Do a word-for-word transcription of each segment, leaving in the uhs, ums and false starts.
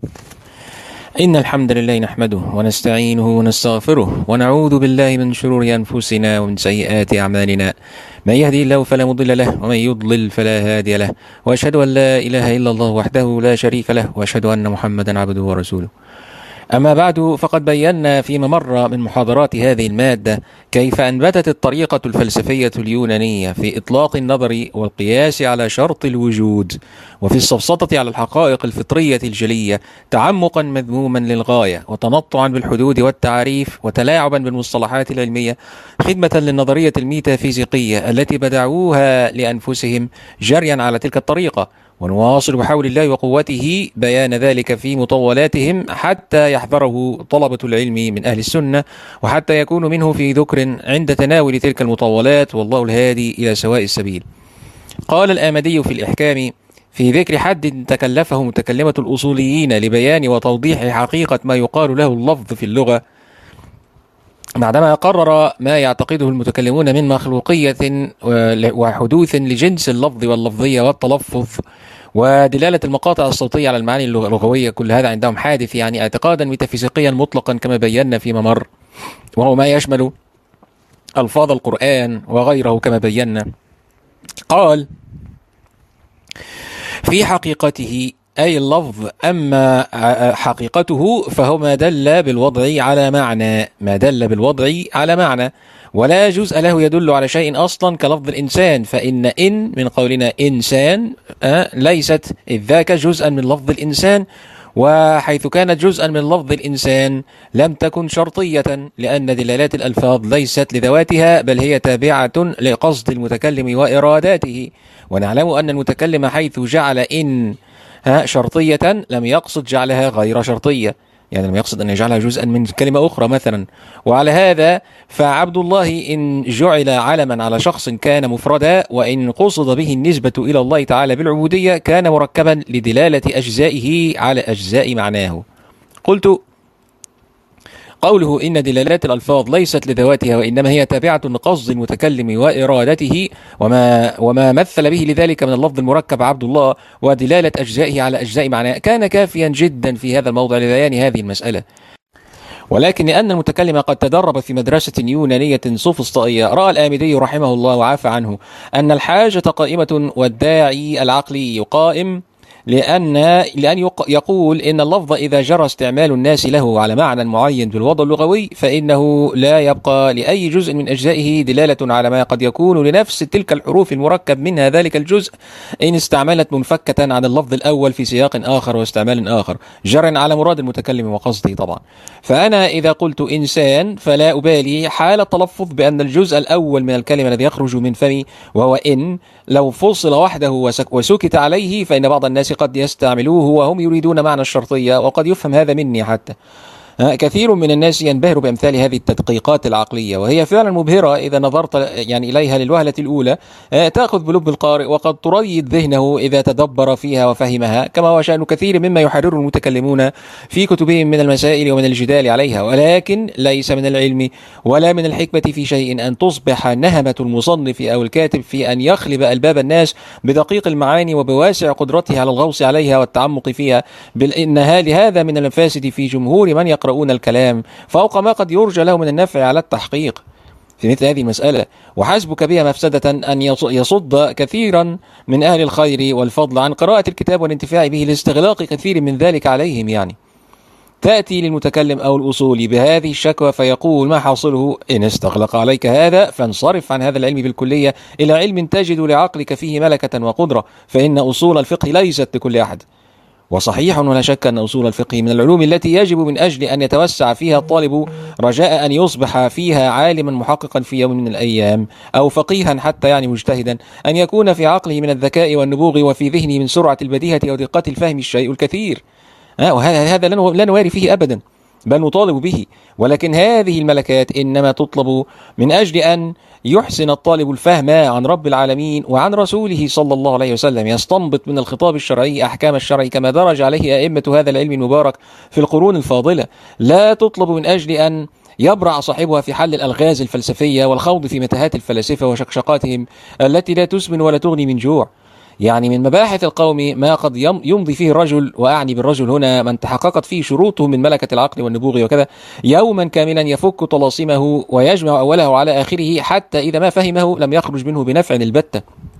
إن الحمد لله نحمده ونستعينه ونستغفره ونعوذ بالله من شرور أنفسنا ومن سيئات أعمالنا. من يهدي الله فلا مضل له ومن يضلل فلا هادي له، وأشهد أن لا إله إلا الله وحده لا شريك له، وأشهد أن محمدا عبده ورسوله. أما بعد، فقد بينا فيما مر من محاضرات هذه المادة كيف أنبتت الطريقة الفلسفية اليونانية في إطلاق النظر والقياس على شرط الوجود، وفي السفسطة على الحقائق الفطرية الجلية تعمقا مذموما للغاية، وتنطعا بالحدود والتعريف، وتلاعبا بالمصطلحات العلمية، خدمة للنظرية الميتافيزيقية التي بدعوها لأنفسهم جريا على تلك الطريقة. ونواصل بحول الله وقوته بيان ذلك في مطولاتهم حتى يحذره طلبة العلم من أهل السنة، وحتى يكون منه في ذكر عند تناول تلك المطولات، والله الهادي إلى سواء السبيل. قال الآمدي في الإحكام في ذكر حد تكلفه متكلمة الأصوليين لبيان وتوضيح حقيقة ما يقال له اللفظ في اللغة، بعدما قرر ما يعتقده المتكلمون من مخلوقية وحدوث لجنس اللفظ واللفظية والتلفظ ودلالة المقاطع الصوتية على المعاني اللغوية، كل هذا عندهم حادث، يعني اعتقادا ميتافيزيقيا مطلقا كما بينا فيما مر، وهو ما يشمل ألفاظ القرآن وغيره كما بينا. قال: في حقيقته أي اللفظ، أما حقيقته فهو ما دل بالوضع على معنى ما دل بالوضع على معنى ولا جزء له يدل على شيء أصلا كلفظ الإنسان، فإن إن من قولنا إنسان ليست إذ ذاك جزءا من لفظ الإنسان، وحيث كانت جزءا من لفظ الإنسان لم تكن شرطية، لأن دلالات الألفاظ ليست لذواتها بل هي تابعة لقصد المتكلم وإراداته. ونعلم أن المتكلم حيث جعل إن شرطية لم يقصد جعلها غير شرطية، يعني لم يقصد أن يجعلها جزءا من كلمة أخرى مثلا. وعلى هذا فعبد الله إن جعل علما على شخص كان مفردا، وإن قصد به النسبة إلى الله تعالى بالعبودية كان مركبا لدلالة أجزائه على أجزاء معناه. قلت: قوله إن دلالات الألفاظ ليست لذواتها وإنما هي تابعة لقصد المتكلم وإرادته، وما, وما مثل به لذلك من اللفظ المركب عبد الله ودلالة أجزائه على أجزاء معناه، كان كافيا جدا في هذا الموضع لبيان هذه المسألة. ولكن لأن المتكلم قد تدرب في مدرسة يونانية سوفسطائية، رأى الآمدي رحمه الله وعافى عنه أن الحاجة قائمة والداعي العقلي قائم، لأن لأن يقول إن اللفظ إذا جرى استعمال الناس له على معنى معين بالوضع اللغوي فإنه لا يبقى لأي جزء من أجزائه دلالة على ما قد يكون لنفس تلك الحروف المركب منها ذلك الجزء إن استعملت منفكة عن اللفظ الأول في سياق آخر واستعمال آخر جرى على مراد المتكلم وقصده طبعا. فأنا إذا قلت إنسان فلا أبالي حال التلفظ بأن الجزء الأول من الكلمة الذي يخرج من فمي وهو إن لو فصل وحده وسكت عليه فإن بعض الناس قد يستعملوه وهم يريدون معنى الشرطية، وقد يفهم هذا مني حتى. كثير من الناس ينبهر بأمثال هذه التدقيقات العقلية، وهي فعلا مبهرة إذا نظرت يعني إليها للوهلة الأولى، تأخذ بلب القارئ وقد تريد ذهنه إذا تدبر فيها وفهمها، كما هو شأن كثير مما يحرره المتكلمون في كتبهم من المسائل ومن الجدال عليها. ولكن ليس من العلم ولا من الحكمة في شيء أن تصبح نهمة المصنف أو الكاتب في أن يخلب ألباب الناس بدقيق المعاني وبواسع قدرته على الغوص عليها والتعمق فيها، بل إن هذا من المفاسد في جمهور من يقرؤون الكلام فوق ما قد يرجى له من النفع على التحقيق في مثل هذه المسألة. وحسبك بها مفسدة أن يصد كثيرا من أهل الخير والفضل عن قراءة الكتاب والانتفاع به لاستغلاق كثير من ذلك عليهم. يعني تأتي للمتكلم أو الأصولي بهذه الشكوى فيقول ما حاصله؟ إن استغلق عليك هذا فانصرف عن هذا العلم بالكلية إلى علم تجد لعقلك فيه ملكة وقدرة، فإن أصول الفقه ليست لكل أحد. وصحيح ولا شك أن أصول الفقه من العلوم التي يجب من أجل أن يتوسع فيها الطالب رجاء أن يصبح فيها عالما محققا في يوم من الأيام، أو فقيها حتى يعني مجتهدا، أن يكون في عقله من الذكاء والنبوغ وفي ذهنه من سرعة البديهة ودقة الفهم الشيء الكثير. وهذا لا نواري فيه أبدا بل نطالب به. ولكن هذه الملكات إنما تطلب من أجل أن يحسن الطالب الفهم عن رب العالمين وعن رسوله صلى الله عليه وسلم، يستنبط من الخطاب الشرعي أحكام الشرع كما درج عليه أئمة هذا العلم المبارك في القرون الفاضلة. لا تطلب من أجل أن يبرع صاحبها في حل الألغاز الفلسفية والخوض في متاهات الفلاسفة وشقشقاتهم التي لا تسمن ولا تغني من جوع. يعني من مباحث القوم ما قد يمضي فيه الرجل، وأعني بالرجل هنا من تحققت فيه شروطه من ملكة العقل والنبوغ وكذا، يوما كاملا يفك طلاسمه ويجمع أوله على آخره، حتى إذا ما فهمه لم يخرج منه بنفع البتة.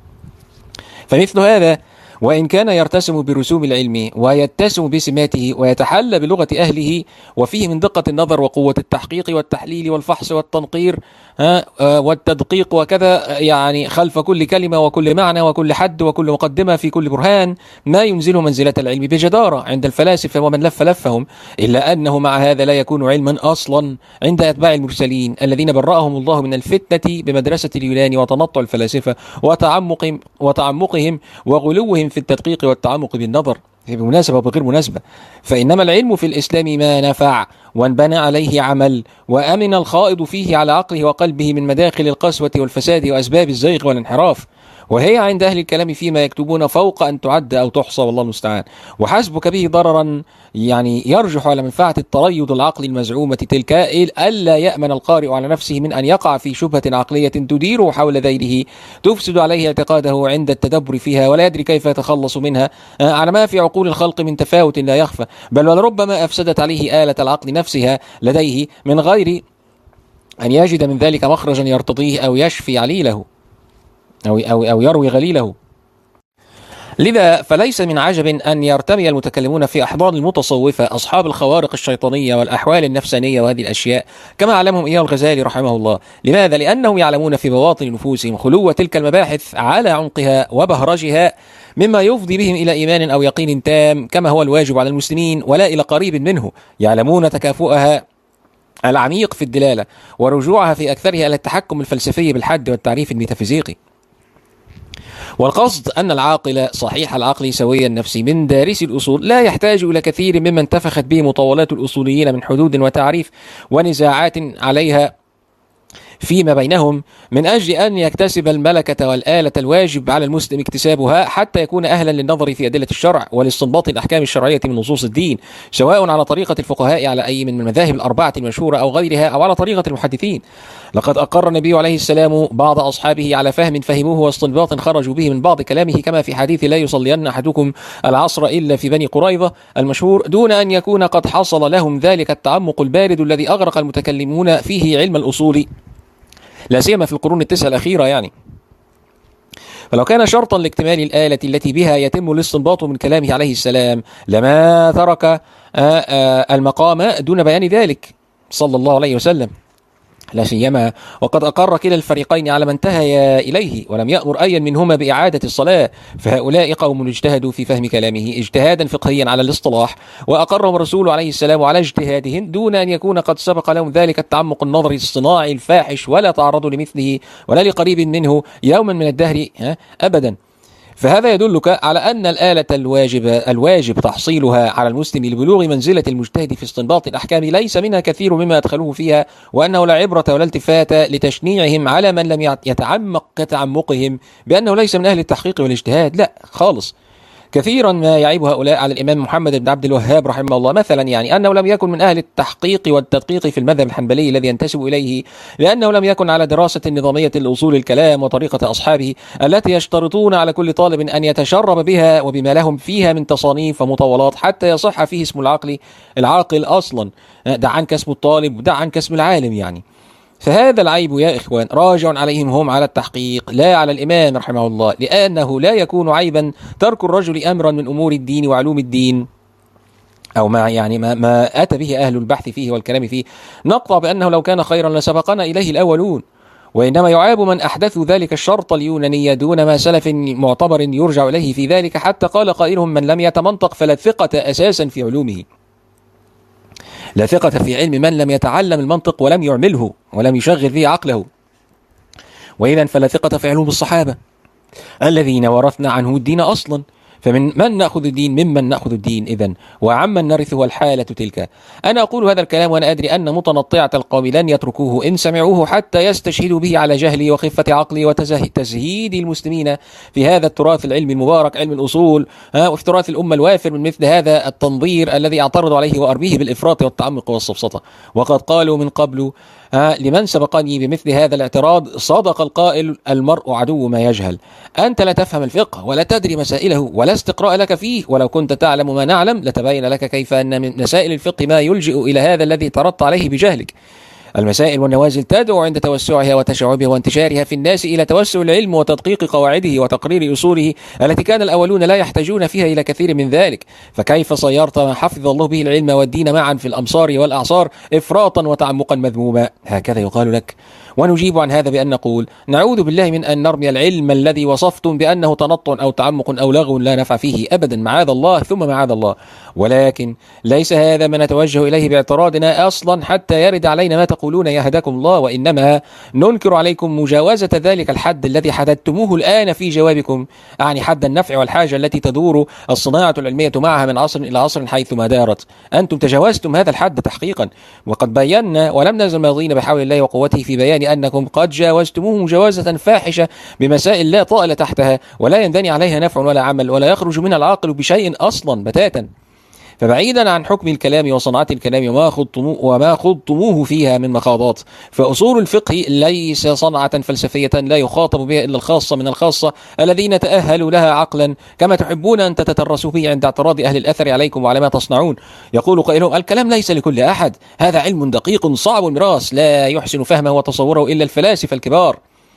فمثل هذا وإن كان يرتسم برسوم العلم ويتسم بسماته ويتحلى بلغة أهله، وفيه من دقة النظر وقوة التحقيق والتحليل والفحص والتنقير والتدقيق وكذا، يعني خلف كل كلمة وكل معنى وكل حد وكل مقدمة في كل برهان ما ينزله منزلة العلم بجدارة عند الفلاسفة ومن لف لفهم، إلا أنه مع هذا لا يكون علما أصلا عند أتباع المرسلين الذين برأهم الله من الفتنة بمدرسة اليونان وتنطع الفلاسفة وتعمقهم وتعمقهم وغلوهم في التدقيق والتعمق بالنظر بمناسبة وبغير مناسبة. فإنما العلم في الإسلام ما نفع وانبنى عليه عمل، وأمن الخائض فيه على عقله وقلبه من مداخل القسوة والفساد وأسباب الزيغ والانحراف، وهي عند أهل الكلام فيما يكتبون فوق أن تعد أو تحصى، والله المستعان. وحسبك به ضررا يعني يرجح على منفعة التريض العقل المزعومة تلك، ألا يأمن القارئ على نفسه من أن يقع في شبهة عقلية تديره حول ذيله تفسد عليه اعتقاده عند التدبر فيها، ولا يدري كيف يتخلص منها على ما في عقول الخلق من تفاوت لا يخفى، بل ولربما أفسدت عليه آلة العقل نفسها لديه من غير أن يجد من ذلك مخرجا يرتضيه أو يشفي عليله أو, أو, أو يروي غليله. لذا فليس من عجب أن يرتمي المتكلمون في أحضان المتصوفة أصحاب الخوارق الشيطانية والأحوال النفسانية وهذه الأشياء كما علمهم إياه الغزالي رحمه الله. لماذا؟ لأنهم يعلمون في بواطن نفوسهم خلو تلك المباحث على عمقها وبهرجها، مما يفضي بهم إلى إيمان أو يقين تام كما هو الواجب على المسلمين، ولا إلى قريب منه. يعلمون تكافؤها العميق في الدلالة ورجوعها في أكثرها إلى التحكم الفلسفي بالحد والتعريف الميتافيزيقي. والقصد أن العاقل صحيح العقل سوي النفس من دارس الأصول لا يحتاج إلى كثير مما انتفخت به مطولات الأصوليين من حدود وتعريف ونزاعات عليها فيما بينهم، من أجل أن يكتسب الملكة والآلة الواجب على المسلم اكتسابها حتى يكون أهلا للنظر في أدلة الشرع والاستنباط الأحكام الشرعية من نصوص الدين، سواء على طريقة الفقهاء على أي من المذاهب الأربعة المشهورة أو غيرها، أو على طريقة المحدثين. لقد أقر النبي عليه السلام بعض أصحابه على فهم فهموه واستنباط خرجوا به من بعض كلامه، كما في حديث لا يصلين أحدكم العصر إلا في بني قريظة المشهور، دون أن يكون قد حصل لهم ذلك التعمق البارد الذي أغرق المتكلمون فيه علم الأصول، لا سيما في القرون التسعة الأخيرة يعني. فلو كان شرطا لاكتمال الآلة التي بها يتم الاستنباط من كلامه عليه السلام لما ترك المقام دون بيان ذلك صلى الله عليه وسلم، لا سيما وقد أقر كلا الفريقين على ما انتهى إليه، ولم يأمر أيا منهما بإعادة الصلاة. فهؤلاء قوم اجتهدوا في فهم كلامه اجتهادا فقهيا على الاصطلاح، وأقرهم الرسول عليه السلام على اجتهادهم دون أن يكون قد سبق لهم ذلك التعمق النظري الصناعي الفاحش، ولا تعرضوا لمثله ولا لقريب منه يوما من الدهر أبدا. فهذا يدلك على أن الآلة الواجب الواجب تحصيلها على المسلم لبلوغ منزلة المجتهد في استنباط الأحكام ليس منها كثير مما أدخلوه فيها، وأنه لا عبرة ولا التفات لتشنيعهم على من لم يتعمق كتعمقهم بأنه ليس من أهل التحقيق والاجتهاد، لا خالص. كثيرا ما يعيب هؤلاء على الإمام محمد بن عبد الوهاب رحمه الله مثلا، يعني أنه لم يكن من أهل التحقيق والتدقيق في المذهب الحنبلي الذي ينتسب إليه، لأنه لم يكن على دراسة نظامية الأصول الكلام وطريقة أصحابه التي يشترطون على كل طالب أن يتشرب بها وبما لهم فيها من تصانيف ومطولات حتى يصح فيه اسم العقل العاقل أصلا، دع عنك اسم الطالب ودع عنك اسم العالم يعني. فهذا العيب يا إخوان راجع عليهم هم على التحقيق لا على الإمام رحمه الله، لأنه لا يكون عيبا ترك الرجل أمرا من أمور الدين وعلوم الدين أو ما يعني ما, ما أتى به أهل البحث فيه والكلام فيه، نقطع بأنه لو كان خيرا لسبقنا إليه الأولون. وإنما يعاب من أحدثوا ذلك الشرط اليوناني دون ما سلف معتبر يرجع إليه في ذلك، حتى قال قائلهم من لم يتمنطق فلا ثقة أساسا في علومه، لا ثقة في علم من لم يتعلم المنطق ولم يعمله ولم يشغل فيه عقله. وإذا فلا ثقة في علوم الصحابة الذين ورثنا عنه الدين أصلا، فمن من نأخذ الدين؟ ممن نأخذ الدين إذن، وعمن نرثه الحالة تلك. أنا أقول هذا الكلام وأنا أدري أن متنطعة القوم لن يتركوه إن سمعوه حتى يستشهدوا به على جهلي وخفة عقلي وتزهيد المسلمين في هذا التراث العلمي المبارك، علم الأصول، وفي تراث الأمة الوافر من مثل هذا التنظير الذي أعترض عليه وأرميه بالإفراط والتعمق والسفسطة. وقد قالوا من قبل لمن سبقني بمثل هذا الاعتراض: صدق القائل المرء عدو ما يجهل. أنت لا تفهم الفقه ولا تدري مسائله ولا استقراء لك فيه، ولو كنت تعلم ما نعلم لتبين لك كيف أن من مسائل الفقه ما يلجئ إلى هذا الذي اعترضت عليه بجهلك. المسائل والنوازل تدعو عند توسعها وتشعبها وانتشارها في الناس إلى توسع العلم وتدقيق قواعده وتقرير أصوله التي كان الأولون لا يحتاجون فيها إلى كثير من ذلك. فكيف صيرت ما حفظ الله به العلم والدين معا في الأمصار والأعصار إفراطا وتعمقا مذموما؟ هكذا يقال لك. ونجيب عن هذا بأن نقول: نعوذ بالله من أن نرمي العلم الذي وصفتم بأنه تنطع أو تعمق أو لغو لا نفع فيه أبدا، معاذ الله ثم معاذ الله. ولكن ليس هذا ما نتوجه إليه باعتراضنا أصلا حتى يرد علينا ما تقولون يهداكم الله، وإنما ننكر عليكم مجاوزة ذلك الحد الذي حددتموه الآن في جوابكم، أعني حد النفع والحاجة التي تدور الصناعة العلمية معها من عصر إلى عصر حيثما دارت. أنتم تجاوزتم هذا الحد تحقيقا، وقد بينا ولم نزل ماضين بحول الله وقوته في بيان أنكم قد جاوزتموه مجاوزة فاحشة بمسائل لا طائل تحتها ولا ينبني عليها نفع ولا عمل ولا يخرج منها العاقل بشيء أصلا بتاتا. فبعيدا عن حكم الكلام وصنعة الكلام وما خضتموه, وما خضتموه فيها من مخاضات، فأصول الفقه ليس صنعة فلسفية لا يخاطب بها إلا الخاصة من الخاصة الذين تأهلوا لها عقلا، كما تحبون أن تتترسوا به عند اعتراض أهل الأثر عليكم وعلى ما تصنعون. يقول قائلهم: الكلام ليس لكل أحد، هذا علم دقيق صعب المراس لا يحسن فهمه وتصوره إلا الفلاسفة الكبار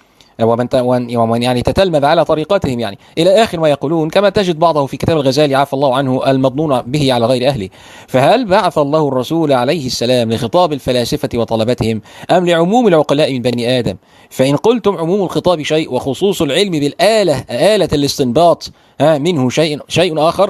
ومن ومن يعني تتلمذ على طريقتهم، يعني إلى آخر ما يقولون، كما تجد بعضه في كتاب الغزالي عفى الله عنه المضنون به على غير أهله. فهل بعث الله الرسول عليه السلام لخطاب الفلاسفة وطلبتهم أم لعموم العقلاء من بني آدم؟ فإن قلتم عموم الخطاب شيء وخصوص العلم بالآلة آلة الاستنباط منه شيء شيء آخر،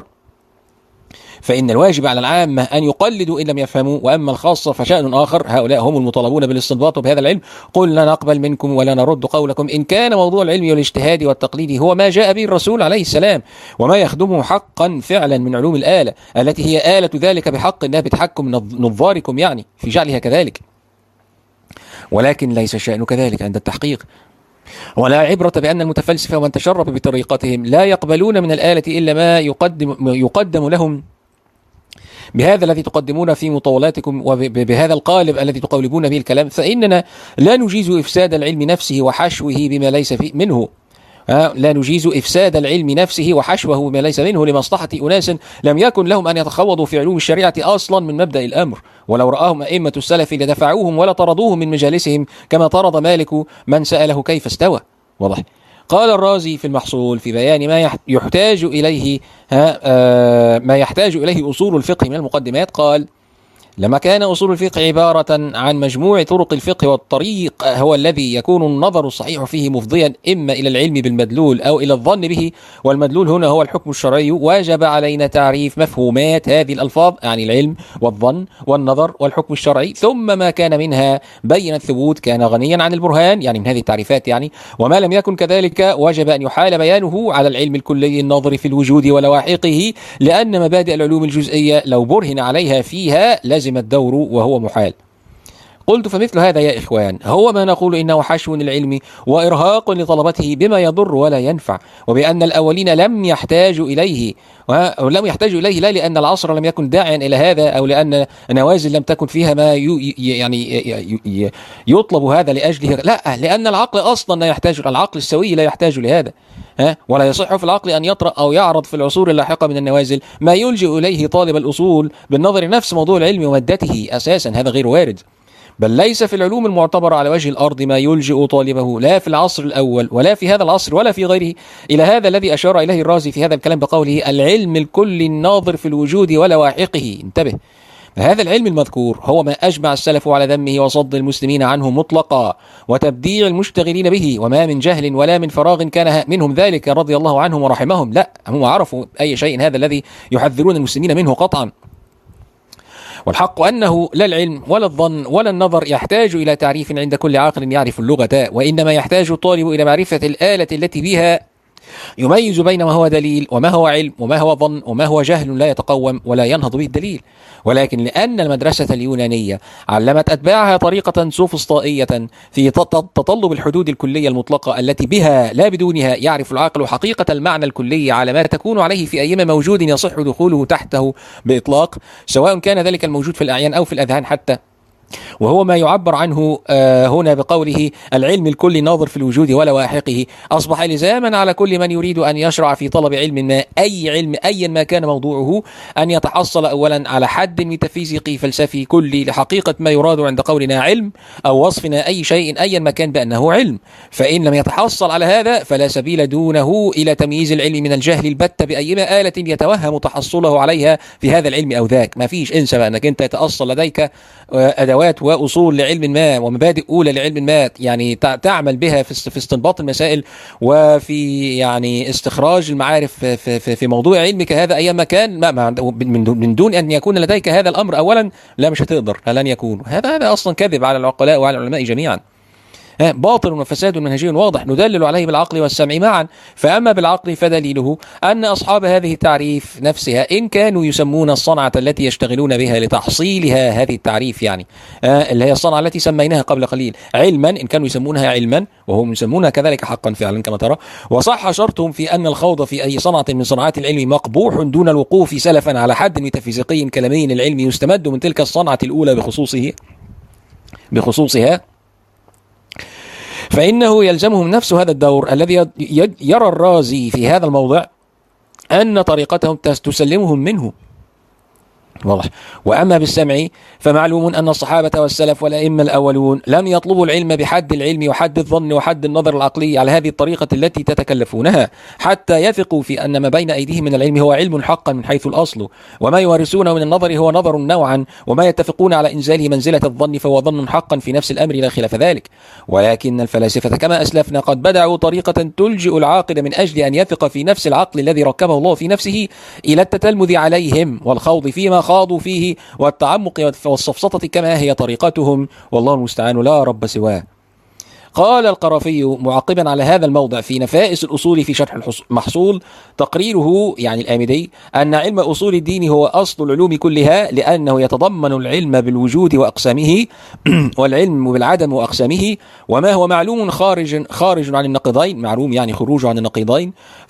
فإن الواجب على العامة أن يقلدوا إن لم يفهموا، وأما الخاصة فشأن آخر، هؤلاء هم المطالبون بالاستنباط بهذا العلم. قلنا نقبل منكم ولا نرد قولكم إن كان موضوع العلم والاجتهاد والتقليد هو ما جاء به الرسول عليه السلام وما يخدمه حقا فعلا من علوم الآلة التي هي آلة ذلك بحق الله بتحكم نظاركم يعني في جعلها كذلك. ولكن ليس الشأن كذلك عند التحقيق، ولا عبرة بأن المتفلسفة ومن تشرب بطريقتهم لا يقبلون من الآلة إلا ما يقدم, يقدم لهم بهذا الذي تقدمون في مطولاتكم وبهذا القالب الذي تقولبون به الكلام. فإننا لا نجيز إفساد العلم نفسه وحشوه بما ليس فيه منه لا نجيز إفساد العلم نفسه وحشوه بما ليس منه لمصلحة أناس لم يكن لهم أن يتخوضوا في علوم الشريعة أصلا من مبدأ الأمر، ولو رآهم أئمة السلف لدفعوهم ولا طردوهم من مجالسهم كما طرد مالك من سأله كيف استوى. واضح. قال الرازي في المحصول في بيان ما يحتاج إليه ما يحتاج إليه أصول الفقه من المقدمات، قال: لما كان أصول الفقه عبارة عن مجموع طرق الفقه والطريق هو الذي يكون النظر الصحيح فيه مفضيا إما إلى العلم بالمدلول أو إلى الظن به، والمدلول هنا هو الحكم الشرعي، وجب علينا تعريف مفهومات هذه الألفاظ عن العلم والظن والنظر والحكم الشرعي، ثم ما كان منها بين الثبوت كان غنيا عن البرهان، يعني من هذه التعريفات يعني، وما لم يكن كذلك وجب أن يحال بيانه على العلم الكلي الناظر في الوجود ولواحقه، لأن مبادئ العلوم الجزئية لو برهن عليها فيها لازم الدور وهو محال. قلت: فمثل هذا يا إخوان هو ما نقول إنه حشو العلم وإرهاق لطلبته بما يضر ولا ينفع، وبأن الأولين لم يحتاجوا إليه ولم يحتاجوا إليه لا لأن العصر لم يكن داعيا إلى هذا أو لأن نوازل لم تكن فيها ما يعني يطلب هذا لأجله، لا، لأن العقل أصلا لا يحتاج، العقل السوي لا يحتاج لهذا، ها ولا يصح في العقل أن يطرأ أو يعرض في العصور اللاحقة من النوازل ما يلجئ إليه طالب الأصول بالنظر نفس موضوع العلم ومادته أساسا، هذا غير وارد. بل ليس في العلوم المعتبرة على وجه الأرض ما يلجئ طالبه لا في العصر الأول ولا في هذا العصر ولا في غيره إلى هذا الذي أشار إليه الرازي في هذا الكلام بقوله: العلم الكل الناظر في الوجود ولواحقه. انتبه، هذا العلم المذكور هو ما أجمع السلف على ذمه وصد المسلمين عنه مطلقا وتبديع المشتغلين به، وما من جهل ولا من فراغ كان منهم ذلك رضي الله عنهم ورحمهم، لا، هم عرفوا أي شيء هذا الذي يحذرون المسلمين منه قطعا. والحق أنه لا العلم ولا الظن ولا النظر يحتاج إلى تعريف عند كل عاقل يعرف اللغة، وإنما يحتاج الطالب إلى معرفة الآلة التي بها يميز بين ما هو دليل وما هو علم وما هو ظن وما هو جهل لا يتقوم ولا ينهض به الدليل. ولكن لأن المدرسة اليونانية علمت أتباعها طريقة سوفسطائية في تطلب الحدود الكلية المطلقة التي بها لا بدونها يعرف العاقل حقيقة المعنى الكلي على ما تكون عليه في أي موجود يصح دخوله تحته بإطلاق، سواء كان ذلك الموجود في الأعيان أو في الأذهان حتى، وهو ما يعبر عنه هنا بقوله العلم الكلي ناظر في الوجود ولواحقه. أصبح لزاما على كل من يريد أن يشرع في طلب علم ما، أي علم أيا ما كان موضوعه، أن يتحصل أولا على حد ميتافيزيقي فلسفي كلي لحقيقة ما يراد عند قولنا علم أو وصفنا أي شيء أيا ما كان بأنه علم. فإن لم يتحصل على هذا فلا سبيل دونه إلى تمييز العلم من الجهل البتة بأيما آلة يتوهم تحصله عليها في هذا العلم أو ذاك. ما فيش، انسى بقى أنك أنت يتأصل لديك أدوات وأصول لعلم ما ومبادئ أولى لعلم ما، يعني تعمل بها في استنباط المسائل وفي يعني استخراج المعارف في, في, في موضوع علمك هذا أيام كان، ما من دون أن يكون لديك هذا الأمر أولا لا مش هتقدر، لن يكون. هذا هذا أصلا كذب على العقلاء وعلى العلماء جميعا، باطل وفساد منهجي واضح ندلل عليه بالعقل والسمع معا. فأما بالعقل فدليله أن أصحاب هذه التعريف نفسها إن كانوا يسمون الصنعة التي يشتغلون بها لتحصيلها هذه التعريف، يعني آه اللي هي الصنعة التي سميناها قبل قليل علما، إن كانوا يسمونها علما وهم يسمونها كذلك حقا فعلا كما ترى، وصح شرطهم في أن الخوض في أي صنعة من صناعات العلم مقبوح دون الوقوف سلفا على حد ميتافيزيقي كلامي العلم يستمد من تلك الصنعة الأولى بخصوصه بخصوصها، فإنه يلزمهم نفس هذا الدور الذي يرى الرازي في هذا الموضع أن طريقتهم تسلمهم منه. واضح. وأما بالسمع فمعلوم أن الصحابة والسلف والأئمة الأولون لم يطلبوا العلم بحد العلم وحد الظن وحد النظر العقلي على هذه الطريقة التي تتكلفونها، حتى يثقوا في أن ما بين أيديهم من العلم هو علم حقا من حيث الأصل، وما يورثونه من النظر هو نظر نوعا، وما يتفقون على إنزاله منزلة الظن فهو ظن حقا في نفس الأمر لا خلاف ذلك. ولكن الفلاسفة كما أسلفنا قد بدعوا طريقة تلجئ العاقل من أجل أن يثق في نفس العقل الذي ركبه الله في نفسه إلى التتلمذ عليهم والخوض فيما خاضوا فيه والتعمق والسفسطة كما هي طريقتهم، والله المستعان لا رب سواه. قال القرافي معقبا على هذا الموضع في نفائس الأصول في شرح المحصول تقريره يعني الآمدي أن علم أصول الدين هو أصل العلوم كلها، لأنه يتضمن العلم بالوجود وأقسامه والعلم بالعدم وأقسامه، وما هو معلوم خارج خارج عن النقيضين، معلوم يعني خروج عن النقيضين،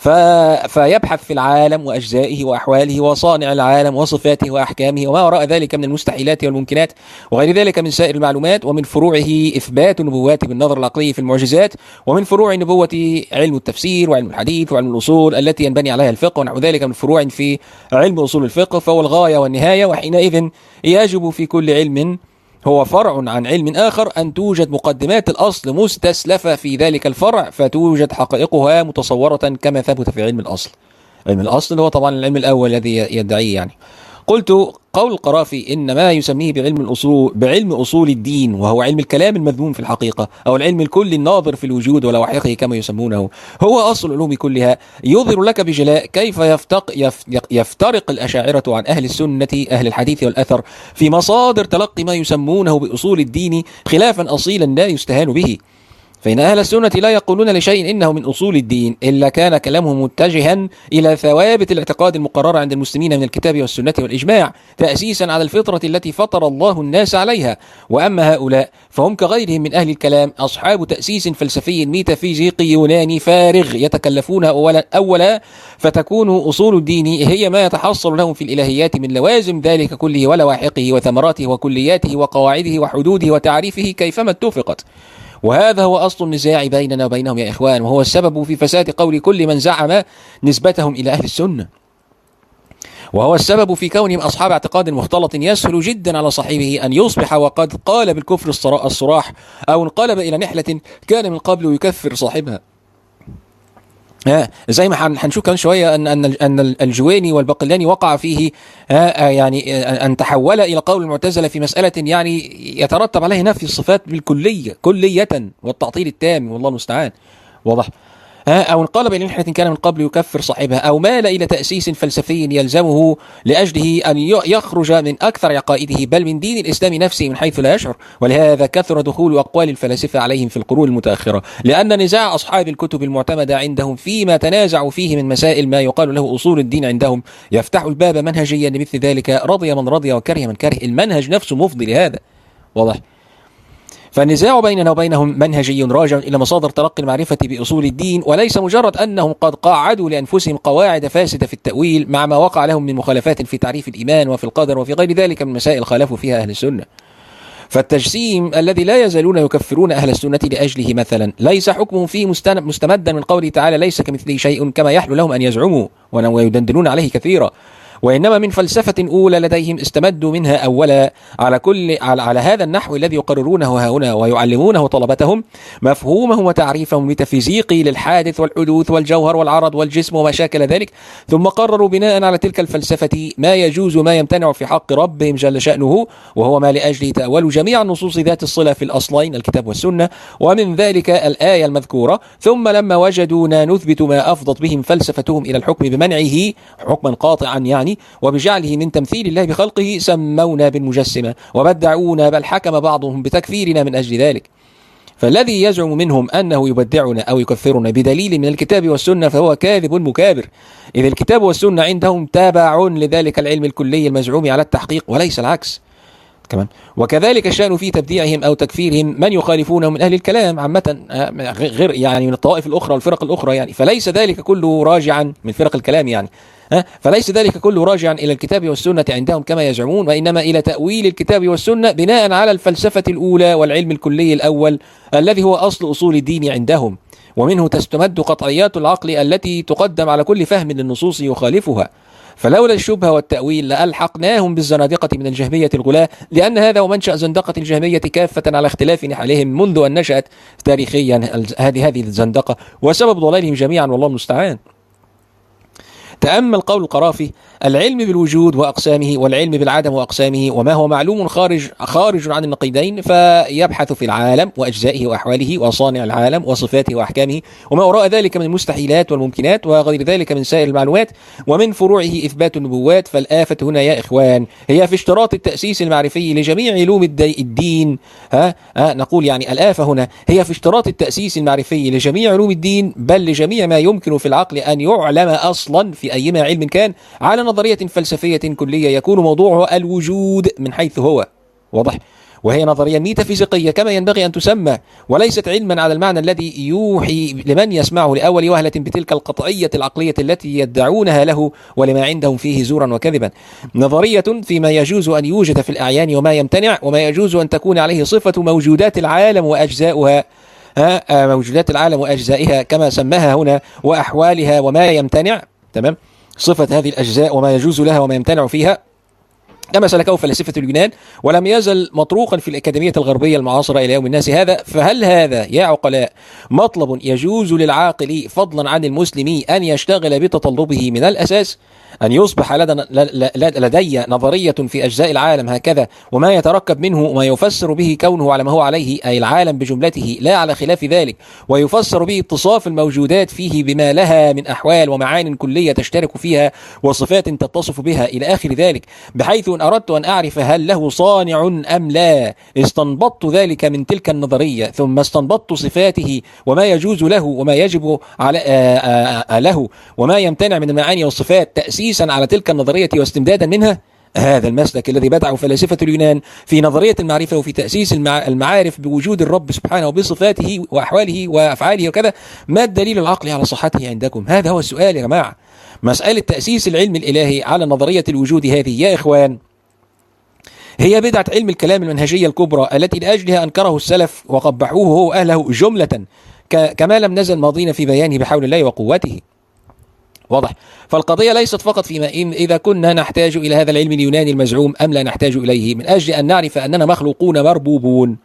فيبحث في العالم وأجزائه وأحواله وصانع العالم وصفاته وأحكامه وما وراء ذلك من المستحيلات والممكنات وغير ذلك من سائر المعلومات، ومن فروعه إثبات النبوات بالنظر العقلي في المعجزات، ومن فروع النبوة علم التفسير وعلم الحديث وعلم الأصول التي ينبني عليها الفقه ونحو ذلك من فروع في علم أصول الفقه، فهو الغاية والنهاية. وحينئذ يجب في كل علم هو فرع عن علم آخر أن توجد مقدمات الأصل مستسلفة في ذلك الفرع، فتوجد حقائقها متصورة كما ثبت في علم الأصل. علم الأصل هو طبعا العلم الأول الذي يدعيه. يعني قلت قول القرافي إن ما يسميه بعلم الأصول بعلم أصول الدين، وهو علم الكلام المذموم في الحقيقة أو العلم الكلي الناظر في الوجود ولواحقه كما يسمونه، هو أصل العلوم كلها. يظهر لك بجلاء كيف يفتق يفترق الأشاعرة عن أهل السنة أهل الحديث والأثر في مصادر تلقي ما يسمونه بأصول الدين خلافا أصيلا لا يستهان به. فإن أهل السنة لا يقولون لشيء إنه من أصول الدين إلا كان كلامهم متجها إلى ثوابت الاعتقاد المقررة عند المسلمين من الكتاب والسنة والإجماع تأسيسا على الفطرة التي فطر الله الناس عليها. وأما هؤلاء فهم كغيرهم من أهل الكلام أصحاب تأسيس فلسفي ميتافيزيقي يوناني فارغ يتكلفون أولا, أولا فتكون أصول الدين هي ما يتحصل لهم في الإلهيات من لوازم ذلك كله ولواحقه وثمراته وكلياته وقواعده وحدوده وتعريفه كيفما اتفقت. وهذا هو أصل النزاع بيننا وبينهم يا إخوان، وهو السبب في فساد قول كل من زعم نسبتهم إلى أهل السنة، وهو السبب في كونهم أصحاب اعتقاد مختلط يسهل جدا على صاحبه أن يصبح وقد قال بالكفر الصراح أو انقلب إلى نحلة كان من قبل يكفر صاحبها. آه زي ما هنشوف كمان شوية أن أن أن الجويني والباقلاني وقع فيه آه يعني أن تحول إلى قول المعتزلة في مسألة يعني يترتب عليه نفي الصفات بالكلية كلية والتعطيل التام، والله المستعان. واضح. ها، أو انقلب إلى ناحية كان من قبل يكفر صاحبها، أو مال إلى تأسيس فلسفي يلزمه لأجله أن يخرج من أكثر عقائده بل من دين الإسلام نفسه من حيث لا يشعر. ولهذا كثر دخول أقوال الفلاسفة عليهم في القرون المتأخرة، لأن نزاع أصحاب الكتب المعتمدة عندهم فيما تنازعوا فيه من مسائل ما يقال له أصول الدين عندهم يفتح الباب منهجيا لمثل ذلك، رضي من رضي وكره من كره. المنهج نفسه مفضي لهذا، واضح. فالنزاع بيننا وبينهم منهجي راجع إلى مصادر تلقي المعرفة بأصول الدين، وليس مجرد أنهم قد قاعدوا لأنفسهم قواعد فاسدة في التأويل مع ما وقع لهم من مخالفات في تعريف الإيمان وفي القدر وفي غير ذلك من مسائل خالفوا فيها أهل السنة. فالتجسيم الذي لا يزالون يكفرون أهل السنة لأجله مثلا ليس حكمهم فيه مستمدا من قوله تعالى ليس كمثله شيء كما يحلو لهم أن يزعموا ويدندنون عليه كثيرا، وإنما من فلسفة أولى لديهم استمدوا منها أولا على كل على, على هذا النحو الذي يقررونه ها هنا ويعلمونه طلبتهم مفهومهم وتعريفهم الميتافيزيقي للحادث والحدوث والجوهر والعرض والجسم وما شاكل ذلك، ثم قرروا بناء على تلك الفلسفة ما يجوز وما يمتنع في حق ربهم جل شأنه، وهو ما لأجله تأولوا جميع النصوص ذات الصلة في الأصلين الكتاب والسنة، ومن ذلك الآية المذكورة. ثم لما وجدونا نثبت ما أفضت بهم فلسفتهم إلى الحكم بمنعه حكما قاطعا يعني وبجعله من تمثيل الله بخلقه سمونا بالمجسمة وبدعونا، بل حكم بعضهم بتكفيرنا من أجل ذلك. فالذي يزعم منهم أنه يبدعنا أو يكفرنا بدليل من الكتاب والسنة فهو كاذب مكابر، إذ الكتاب والسنة عندهم تابع لذلك العلم الكلي المزعوم على التحقيق وليس العكس كمان. وكذلك الشأن في تبديعهم أو تكفيرهم من يخالفونه من أهل الكلام عامة، غير يعني من الطوائف الأخرى والفرق الأخرى يعني، فليس ذلك كله راجعا من فرق الكلام يعني، فليس ذلك كله راجعا إلى الكتاب والسنة عندهم كما يزعمون، وإنما إلى تأويل الكتاب والسنة بناء على الفلسفة الأولى والعلم الكلي الأول الذي هو أصل أصول الدين عندهم، ومنه تستمد قطعيات العقل التي تقدم على كل فهم للنصوص يخالفها. فلولا الشبهة والتأويل لألحقناهم بالزنادقة من الجهمية الغلاة، لأن هذا ومنشأ زندقة الجهمية كافة على اختلاف نحلهم منذ أن نشأت تاريخيا هذه هذه الزندقة، وسبب ضلالهم جميعا والله المستعان. تأمل قول القرافي: العلم بالوجود وأقسامه والعلم بالعدم وأقسامه، وما هو معلوم خارج خارج عن النقيضين، فيبحث في العالم وأجزائه وأحواله وصانع العالم وصفاته وأحكامه، وما وراء ذلك من المستحيلات والممكنات وغير ذلك من سائر المعلومات، ومن فروعه إثبات النبوات. فالآفة هنا يا إخوان هي في اشتراط التأسيس المعرفي لجميع علوم الدين. ها, ها نقول يعني الآفة هنا هي في اشتراط التأسيس المعرفي لجميع علوم الدين، بل لجميع ما يمكن في العقل أن يعلم أصلا في أيما علم كان على نظرية فلسفية كلية يكون موضوعها الوجود من حيث هو، واضح، وهي نظرية ميتافيزيقية كما ينبغي أن تسمى، وليست علما على المعنى الذي يوحي لمن يسمعه لأول وهلة بتلك القطعية العقلية التي يدعونها له ولما عندهم فيه زورا وكذبا. نظرية فيما يجوز أن يوجد في الأعيان وما يمتنع، وما يجوز أن تكون عليه صفة موجودات العالم وأجزاؤها، ها موجودات العالم وأجزائها كما سماها هنا، وأحوالها وما يمتنع، تمام، صفة هذه الأجزاء وما يجوز لها وما يمتنع فيها، كما سلكه فلسفة اليونان ولم يزل مطروقا في الأكاديمية الغربية المعاصرة إلى يوم الناس هذا. فهل هذا يا عقلاء مطلب يجوز للعاقل فضلا عن المسلم أن يشتغل بتطلبه من الأساس؟ أن يصبح لدي نظرية في أجزاء العالم هكذا وما يتركب منه وما يفسر به كونه على ما هو عليه أي العالم بجملته لا على خلاف ذلك، ويفسر به اتصاف الموجودات فيه بما لها من أحوال ومعان كلية تشترك فيها وصفات تتصف بها إلى آخر ذلك، بحيث إن أردت أن أعرف هل له صانع أم لا استنبطت ذلك من تلك النظرية، ثم استنبطت صفاته وما يجوز له وما يجب على آآ آآ له وما يمتنع من المعاني والصفات تأسيسا على تلك النظرية واستمدادا منها. هذا المسلك الذي بدعه فلاسفة اليونان في نظرية المعرفة وفي تأسيس المعارف بوجود الرب سبحانه وبصفاته وأحواله وأفعاله وكذا، ما الدليل العقلي على صحته عندكم؟ هذا هو السؤال يا جماعة. مسألة تأسيس العلم الإلهي على نظرية الوجود هذه يا إخوان هي بدعة علم الكلام المنهجية الكبرى التي لأجلها أنكره السلف وقبحوه هو أهله جملة، كما لم نزل ماضين في بيانه بحول الله وقوته، واضح. فالقضية ليست فقط فيما إن إذا كنا نحتاج إلى هذا العلم اليوناني المزعوم أم لا نحتاج إليه، من أجل أن نعرف أننا مخلوقون مربوبون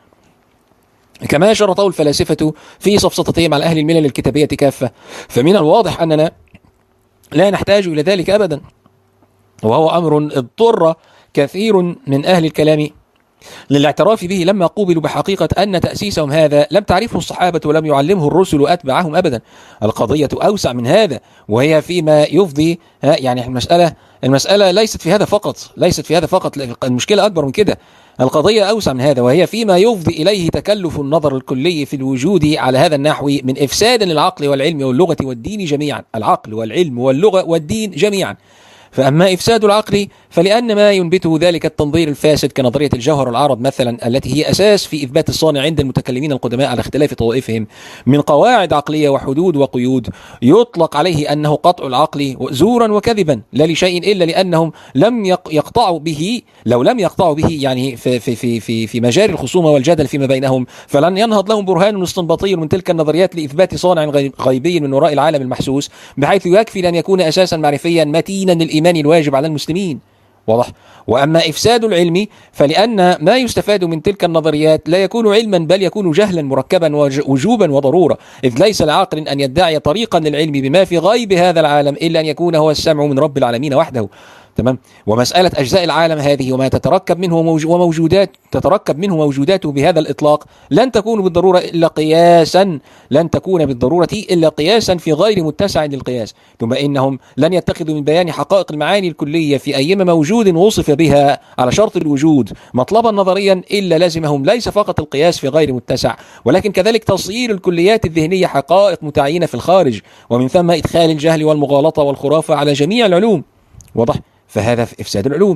كما شرطه الفلاسفة في صفصطتهم على أهل الملل الكتابية كافة. فمن الواضح أننا لا نحتاج إلى ذلك أبدا، وهو أمر اضطر كثير من أهل الكلام للاعتراف به لما قوبلوا بحقيقة أن تأسيسهم هذا لم تعرفه الصحابة ولم يعلمه الرسل أتبعهم أبدا. القضية أوسع من هذا، وهي فيما يفضي يعني المسألة المسألة ليست في هذا فقط، ليست في هذا فقط، المشكلة أكبر من كده. القضية أوسع من هذا، وهي فيما يفضي إليه تكلف النظر الكلي في الوجود على هذا النحو من إفساد للعقل والعلم واللغة والدين جميعا، العقل والعلم واللغة والدين جميعا. فأما إفساد العقل فلأن ما ينبته ذلك التنظير الفاسد كنظرية الجوهر والعرض مثلا، التي هي أساس في إثبات الصانع عند المتكلمين القدماء على اختلاف طوائفهم من قواعد عقلية وحدود وقيود، يطلق عليه أنه قطع العقل زورا وكذبا لا لشيء إلا لأنهم لم يقطعوا به. لو لم يقطعوا به يعني في في في في, في مجال الخصومة والجدل فيما بينهم، فلن ينهض لهم برهان استنباطي من تلك النظريات لإثبات صانع غيبي من وراء العالم المحسوس، بحيث يكفي أن يكون أساسا معرفيا متينا للإيمان الواجب على المسلمين. واضح. وأما إفساد العلم فلأن ما يستفاد من تلك النظريات لا يكون علما بل يكون جهلا مركبا وجوبا وضرورة، إذ ليس لعاقل أن يدعي طريقا للعلم بما في غيب هذا العالم إلا أن يكون هو السمع من رب العالمين وحده. تمام. ومسألة أجزاء العالم هذه وما تتركب منه وموجودات تتركب منه موجوداته بهذا الإطلاق لن تكون بالضرورة إلا قياسا لن تكون بالضرورة إلا قياسا في غير متسع للقياس. ثم إنهم لن يتخذوا من بيان حقائق المعاني الكلية في أيما موجود وصف بها على شرط الوجود مطلبا نظريا إلا لازمهم ليس فقط القياس في غير متسع، ولكن كذلك تصير الكليات الذهنية حقائق متعينة في الخارج، ومن ثم إدخال الجهل والمغالطة والخرافة على جميع العلوم. واضح. فهذا في إفساد العلوم.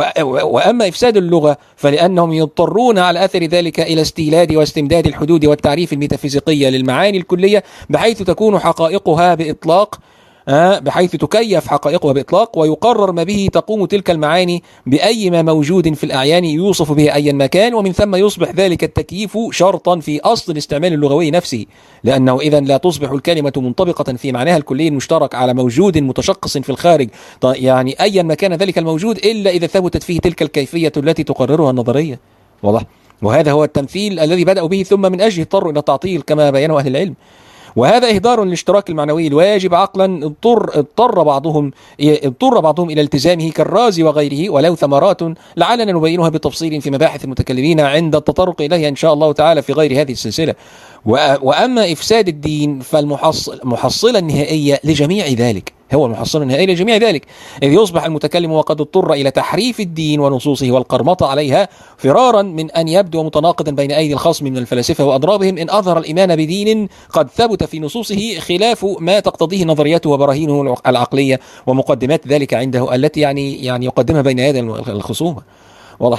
وأما إفساد اللغة فلأنهم يضطرون على أثر ذلك إلى استيلاد واستمداد الحدود والتعريف الميتافيزيقية للمعاني الكلية، بحيث تكون حقائقها بإطلاق بحيث تكيف حقائقها بإطلاق ويقرر ما به تقوم تلك المعاني بأي ما موجود في الأعيان يوصف به أي مكان، ومن ثم يصبح ذلك التكييف شرطا في أصل الاستعمال اللغوي نفسه، لأنه إذن لا تصبح الكلمة منطبقة في معناها الكلي المشترك على موجود متشخص في الخارج، يعني أيا ما كان ذلك الموجود إلا إذا ثبتت فيه تلك الكيفية التي تقررها النظرية. واضح. وهذا هو التمثيل الذي بدأوا به ثم من أجله اضطروا إلى التعطيل كما بينه أهل العلم، وهذا إهدار للاشتراك المعنوي الواجب عقلا اضطر اضطر بعضهم اضطر بعضهم إلى التزامه كالرازي وغيره، ولو ثمرات لعلنا نبينها بتفصيل في مباحث المتكلمين عند التطرق إليها إن شاء الله تعالى في غير هذه السلسلة. وأما إفساد الدين فالمحصلة النهائية لجميع ذلك هو المحصلة النهائية لجميع ذلك، إذ يصبح المتكلم وقد اضطر إلى تحريف الدين ونصوصه والقرمطة عليها فرارا من أن يبدو متناقضا بين أيدي الخصم من الفلاسفة وأضرابهم إن أظهر الإيمان بدين قد ثبت في نصوصه خلاف ما تقتضيه نظريته وبراهينه العقلية ومقدمات ذلك عنده التي يعني يعني يقدمها بين يدي الخصومة. واضح.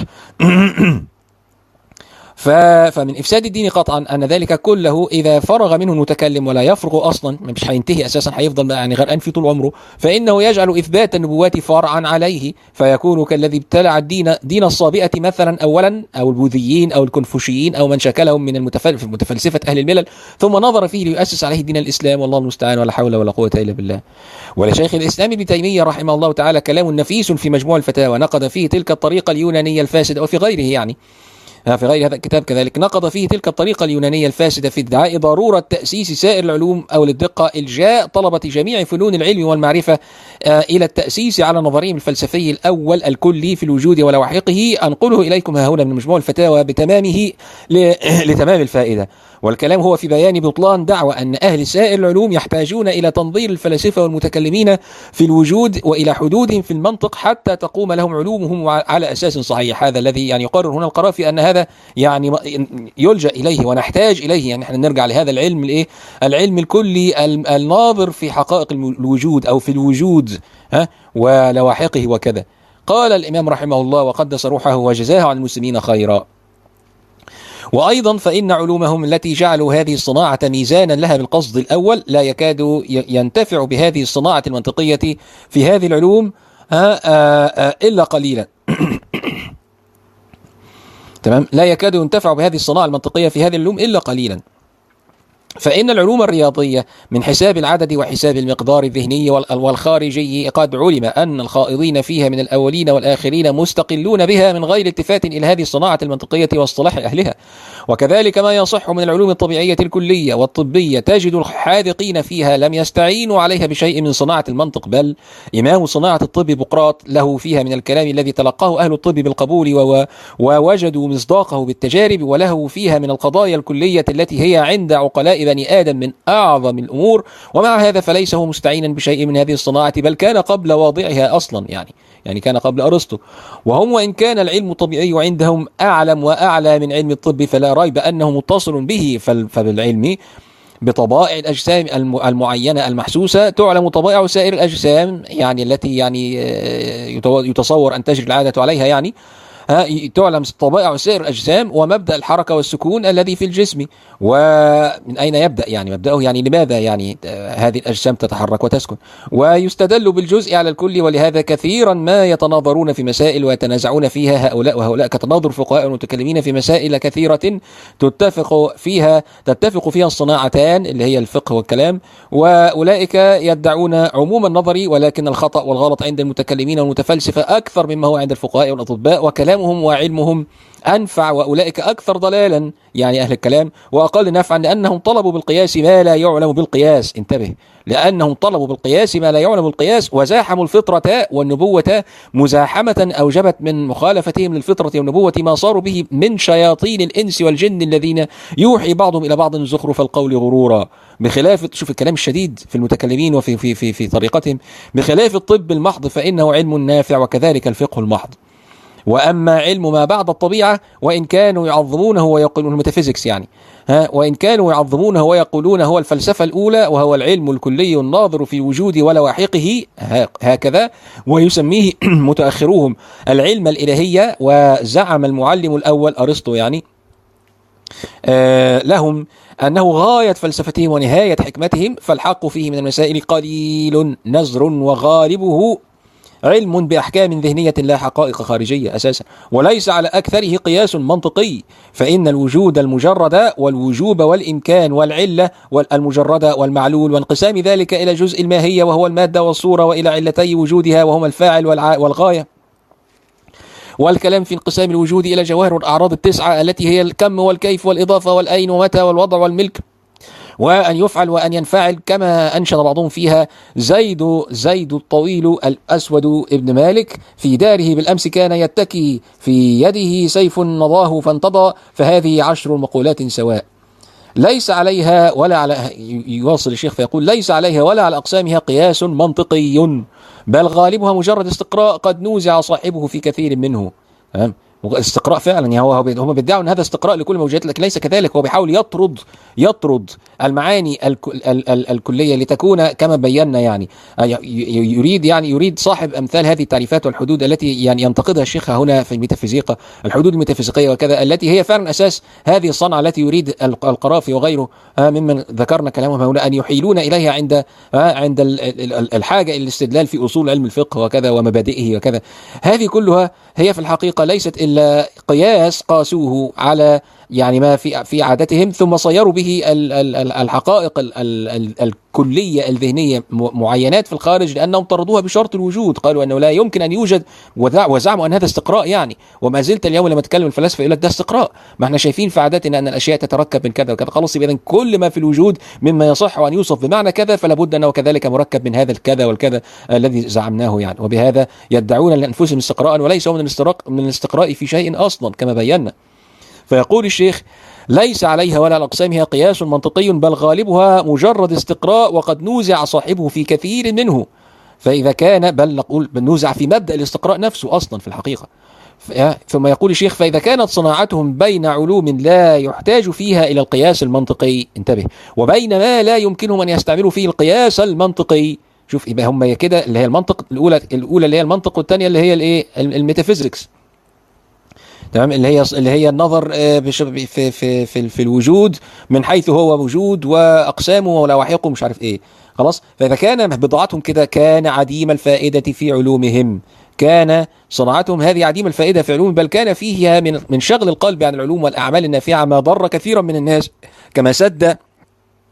فمن إفساد الدين قطعا أن ذلك كله إذا فرغ منه المتكلم ولا يفرغ أصلا، مش هينتهي أساسا، هيفضل يعني غرقان في طول عمره، فإنه يجعل إثبات النبوات فرعا عليه، فيكون كالذي ابتلع الدين دين الصابئة مثلا أولا، أو البوذيين أو الكونفوشيين أو من شكلهم من المتفلسفة أهل الملل، ثم نظر فيه ليؤسس عليه دين الإسلام، والله المستعان ولا حول ولا قوة إلا بالله. ولشيخ الإسلام ابن تيمية رحمه الله تعالى كلام نفيس في مجموع الفتاوى نقد فيه تلك الطريقة اليونانية الفاسدة، وفي غيره يعني في غير هذا الكتاب كذلك نقض فيه تلك الطريقة اليونانية الفاسدة في ادعاء ضرورة تأسيس سائر العلوم أو للدقة إلجاء طلبة جميع فنون العلم والمعرفة إلى التأسيس على نظريهم الفلسفي الأول الكلي في الوجود ولوحقه. أنقله إليكم ها هنا من مجموع الفتاوى بتمامه لتمام الفائدة. والكلام هو في بيان بطلان دعوى أن أهل سائر العلوم يحتاجون إلى تنظير الفلاسفة والمتكلمين في الوجود وإلى حدودهم في المنطق حتى تقوم لهم علومهم على أساس صحيح. هذا الذي يعني يقرر هنا القرافي أن هذا يعني يلجأ إليه ونحتاج إليه، يعني احنا نرجع لهذا العلم الإيه العلم الكلي الناظر في حقائق الوجود أو في الوجود ها ولواحقه وكذا. قال الإمام رحمه الله وقدس روحه وجزاه عن المسلمين خيرا. وأيضا فإن علومهم التي جعلوا هذه الصناعة ميزانا لها بالقصد الأول لا يكاد ينتفع بهذه الصناعة المنطقية في هذه العلوم إلا قليلا. تمام. لا يكاد ينتفع بهذه الصناعة المنطقية في هذه العلوم إلا قليلا. فإن العلوم الرياضية من حساب العدد وحساب المقدار الذهني والخارجي قد علم أن الخائضين فيها من الأولين والآخرين مستقلون بها من غير التفات إلى هذه الصناعة المنطقية واصطلاح أهلها. وكذلك ما يصح من العلوم الطبيعية الكلية والطبية تجد الحاذقين فيها لم يستعينوا عليها بشيء من صناعة المنطق، بل إمام صناعة الطب بقراط له فيها من الكلام الذي تلقاه أهل الطب بالقبول ووجدوا مصداقه بالتجارب، وله فيها من القضايا الكلية التي هي عند عقلاء بني آدم من أعظم الأمور. ومع هذا فليس هو مستعينا بشيء من هذه الصناعة، بل كان قبل واضعها أصلا، يعني يعني كان قبل أرسطو. وهم وإن كان العلم الطبيعي عندهم أعلم وأعلى من علم الطب، فلا ريب أنه متصل به. فبالعلم بطبائع الأجسام المعينة المحسوسة تعلم طبائع سائر الأجسام، يعني التي يعني يتصور أن تجري العادة عليها، يعني تعلم طبائع سائر الأجسام ومبدأ الحركة والسكون الذي في الجسم. ومن أين يبدأ؟ يعني مبدأه يعني لماذا يعني هذه الأجسام تتحرك وتسكن. ويستدل بالجزء على الكل، ولهذا كثيرا ما يتناظرون في مسائل ويتنازعون فيها هؤلاء وهؤلاء، كتناظر فقهاء المتكلمين في مسائل كثيرة تتفق فيها تتفق فيها الصناعتان اللي هي الفقه والكلام، وأولئك يدعون عموم النظر، ولكن الخطأ والغلط عند المتكلمين والمتفلسفة أكثر مما هو عند الفقهاء والأطباء، وكلام وعلمهم أنفع وأولئك أكثر ضلالا، يعني أهل الكلام، وأقل نفعا، لأنهم طلبوا بالقياس ما لا يعلم بالقياس. انتبه، لأنهم طلبوا بالقياس ما لا يعلم بالقياس، وزاحموا الفطرة والنبوة مزاحمة أوجبت من مخالفتهم للفطرة والنبوة ما صاروا به من شياطين الإنس والجن الذين يوحي بعضهم إلى بعض زخرف القول غرورا. بخلاف، شوف الكلام الشديد في المتكلمين وفي في في في طريقتهم، بخلاف الطب المحض فإنه علم نافع، وكذلك الفقه المحض. وأما علم ما بعد الطبيعة وإن كانوا يعظمونه ويقولون الميتافيزيكس، يعني ها وإن كانوا يعظمونه ويقولون هو الفلسفة الأولى، وهو العلم الكلي الناظر في وجود ولواحقه هكذا، ويسميه متأخروهم العلم الإلهية. وزعم المعلم الأول أرسطو يعني آه لهم أنه غاية فلسفتهم ونهاية حكمتهم، فالحق فيه من المسائل قليل نزر، وغالبه علم بأحكام ذهنية لا حقائق خارجية أساسا، وليس على أكثره قياس منطقي. فإن الوجود المجرد والوجوب والإمكان والعلة والمجردة والمعلول، وانقسام ذلك إلى جزء الماهية وهو المادة والصورة، وإلى علتي وجودها وهما الفاعل والغاية. والكلام في انقسام الوجود إلى جواهر الأعراض التسعة التي هي الكم والكيف والإضافة والأين ومتى والوضع والملك، وأن يفعل وأن ينفعل، كما أنشد بعضهم فيها زيد زيد الطويل الأسود ابن مالك في داره بالأمس كان يتكي في يده سيف نضاه فانتضى، فهذه عشر مقولات سواء ليس عليها ولا على، يواصل الشيخ فيقول ليس عليها ولا على أقسامها قياس منطقي، بل غالبها مجرد استقراء قد نوزع صاحبه في كثير منه. استقراء فعلا، يعني هو هم بيدعوا ان هذا استقراء لكل الموجودات، لكن ليس كذلك. هو بيحاول يطرد يطرد المعاني الكليه لتكون كما بينا، يعني يريد يعني يريد صاحب امثال هذه التعريفات والحدود التي يعني ينتقدها الشيخ هنا في الميتافيزيقا، الحدود الميتافيزيقيه وكذا، التي هي فعلا اساس هذه الصنعه التي يريد القرافي وغيره ممن ذكرنا كلامهم هنا ان يحيلون اليها عند عند الحاجه الى الاستدلال في اصول علم الفقه وكذا ومبادئه وكذا. هذه كلها هي في الحقيقه ليست إلا قياس قاسوه على يعني ما في في عادتهم، ثم صيروا به الحقائق الكلية الذهنية معينات في الخارج، لأنهم طردوها بشرط الوجود. قالوا أنه لا يمكن أن يوجد، وزعموا أن هذا استقراء يعني. وما زلت اليوم لما تكلم الفلاسفة يقول لك ده استقراء، ما احنا شايفين في عادتنا أن الأشياء تتركب من كذا وكذا، خلاص إذا كل ما في الوجود مما يصح أن يوصف بمعنى كذا فلا بد أنه كذلك مركب من هذا الكذا والكذا الذي زعمناه يعني. وبهذا يدعون لأنفسهم استقراء، وليس من الاستقراء من الاستقراء في شيء أصلا كما بينا. فيقول الشيخ ليس عليها ولا على أقسامها قياس منطقي، بل غالبها مجرد استقراء وقد نوزع صاحبه في كثير منه. فإذا كان، بل نقول نوزع في مبدأ الاستقراء نفسه أصلا في الحقيقة. ثم يقول الشيخ فإذا كانت صناعتهم بين علوم لا يحتاج فيها إلى القياس المنطقي، انتبه، وبين ما لا يمكنهم أن يستعملوا فيه القياس المنطقي. شوف يبقى هم كده اللي هي المنطق الأولى الأولى اللي هي المنطق، والثانية اللي هي الإيه الميتافيزيكس، تمام، اللي هي اللي هي النظر في في في في, في الوجود من حيث هو وجود واقسامه ولواحقه مش عارف ايه. خلاص، فاذا كان بضاعتهم كده كان عديم الفائده في علومهم، كان صناعتهم هذه عديم الفائده في علوم، بل كان فيها من من شغل القلب عن العلوم والاعمال النافعه ما ضر كثيرا من الناس، كما سد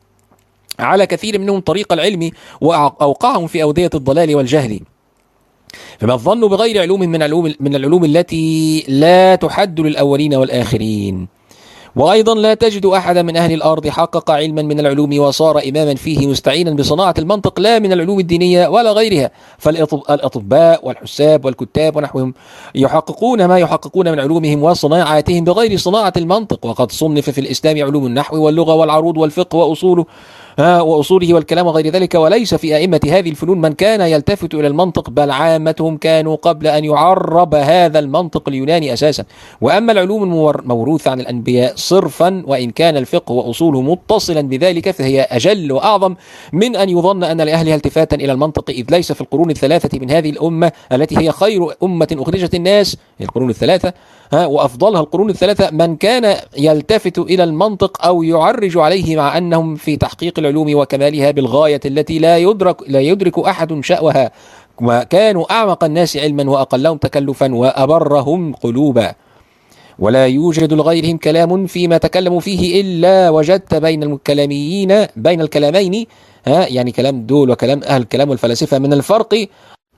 على كثير منهم طريق العلم وأوقعهم في أودية الضلال والجهل. فما الظن بغير علوم من علوم من العلوم التي لا تحد للأولين والآخرين. وأيضا لا تجد أحدا من أهل الأرض حقق علما من العلوم وصار إماما فيه مستعينا بصناعة المنطق لا من العلوم الدينية ولا غيرها. فالأطباء والحساب والكتاب ونحوهم يحققون ما يحققون من علومهم وصناعاتهم بغير صناعة المنطق. وقد صنف في الإسلام علوم النحو واللغة والعروض والفقه وأصوله وأصوله والكلام وغير ذلك، وليس في أئمة هذه الفنون من كان يلتفت إلى المنطق، بل عامتهم كانوا قبل أن يعرب هذا المنطق اليوناني أساسا. وأما العلوم الموروثة عن الأنبياء صرفا، وإن كان الفقه وأصوله متصلا بذلك، فهي أجل وأعظم من أن يظن أن لأهلها التفاتا إلى المنطق، إذ ليس في القرون الثلاثة من هذه الأمة التي هي خير أمة أخرجت الناس، القرون الثلاثة ها وأفضلها القرون الثلاثة، من كان يلتفت إلى المنطق أو يعرج عليه، مع أنهم في تحقيق العلوم وكمالها بالغاية التي لا يدرك لا يدرك أحد شأوها، وكانوا أعمق الناس علما وأقلهم تكلفا وأبرهم قلوبا. ولا يوجد لغيرهم كلام فيما تكلموا فيه إلا وجدت بين الكلاميين بين الكلامين ها يعني كلام دول وكلام أهل الكلام والفلاسفة من الفرق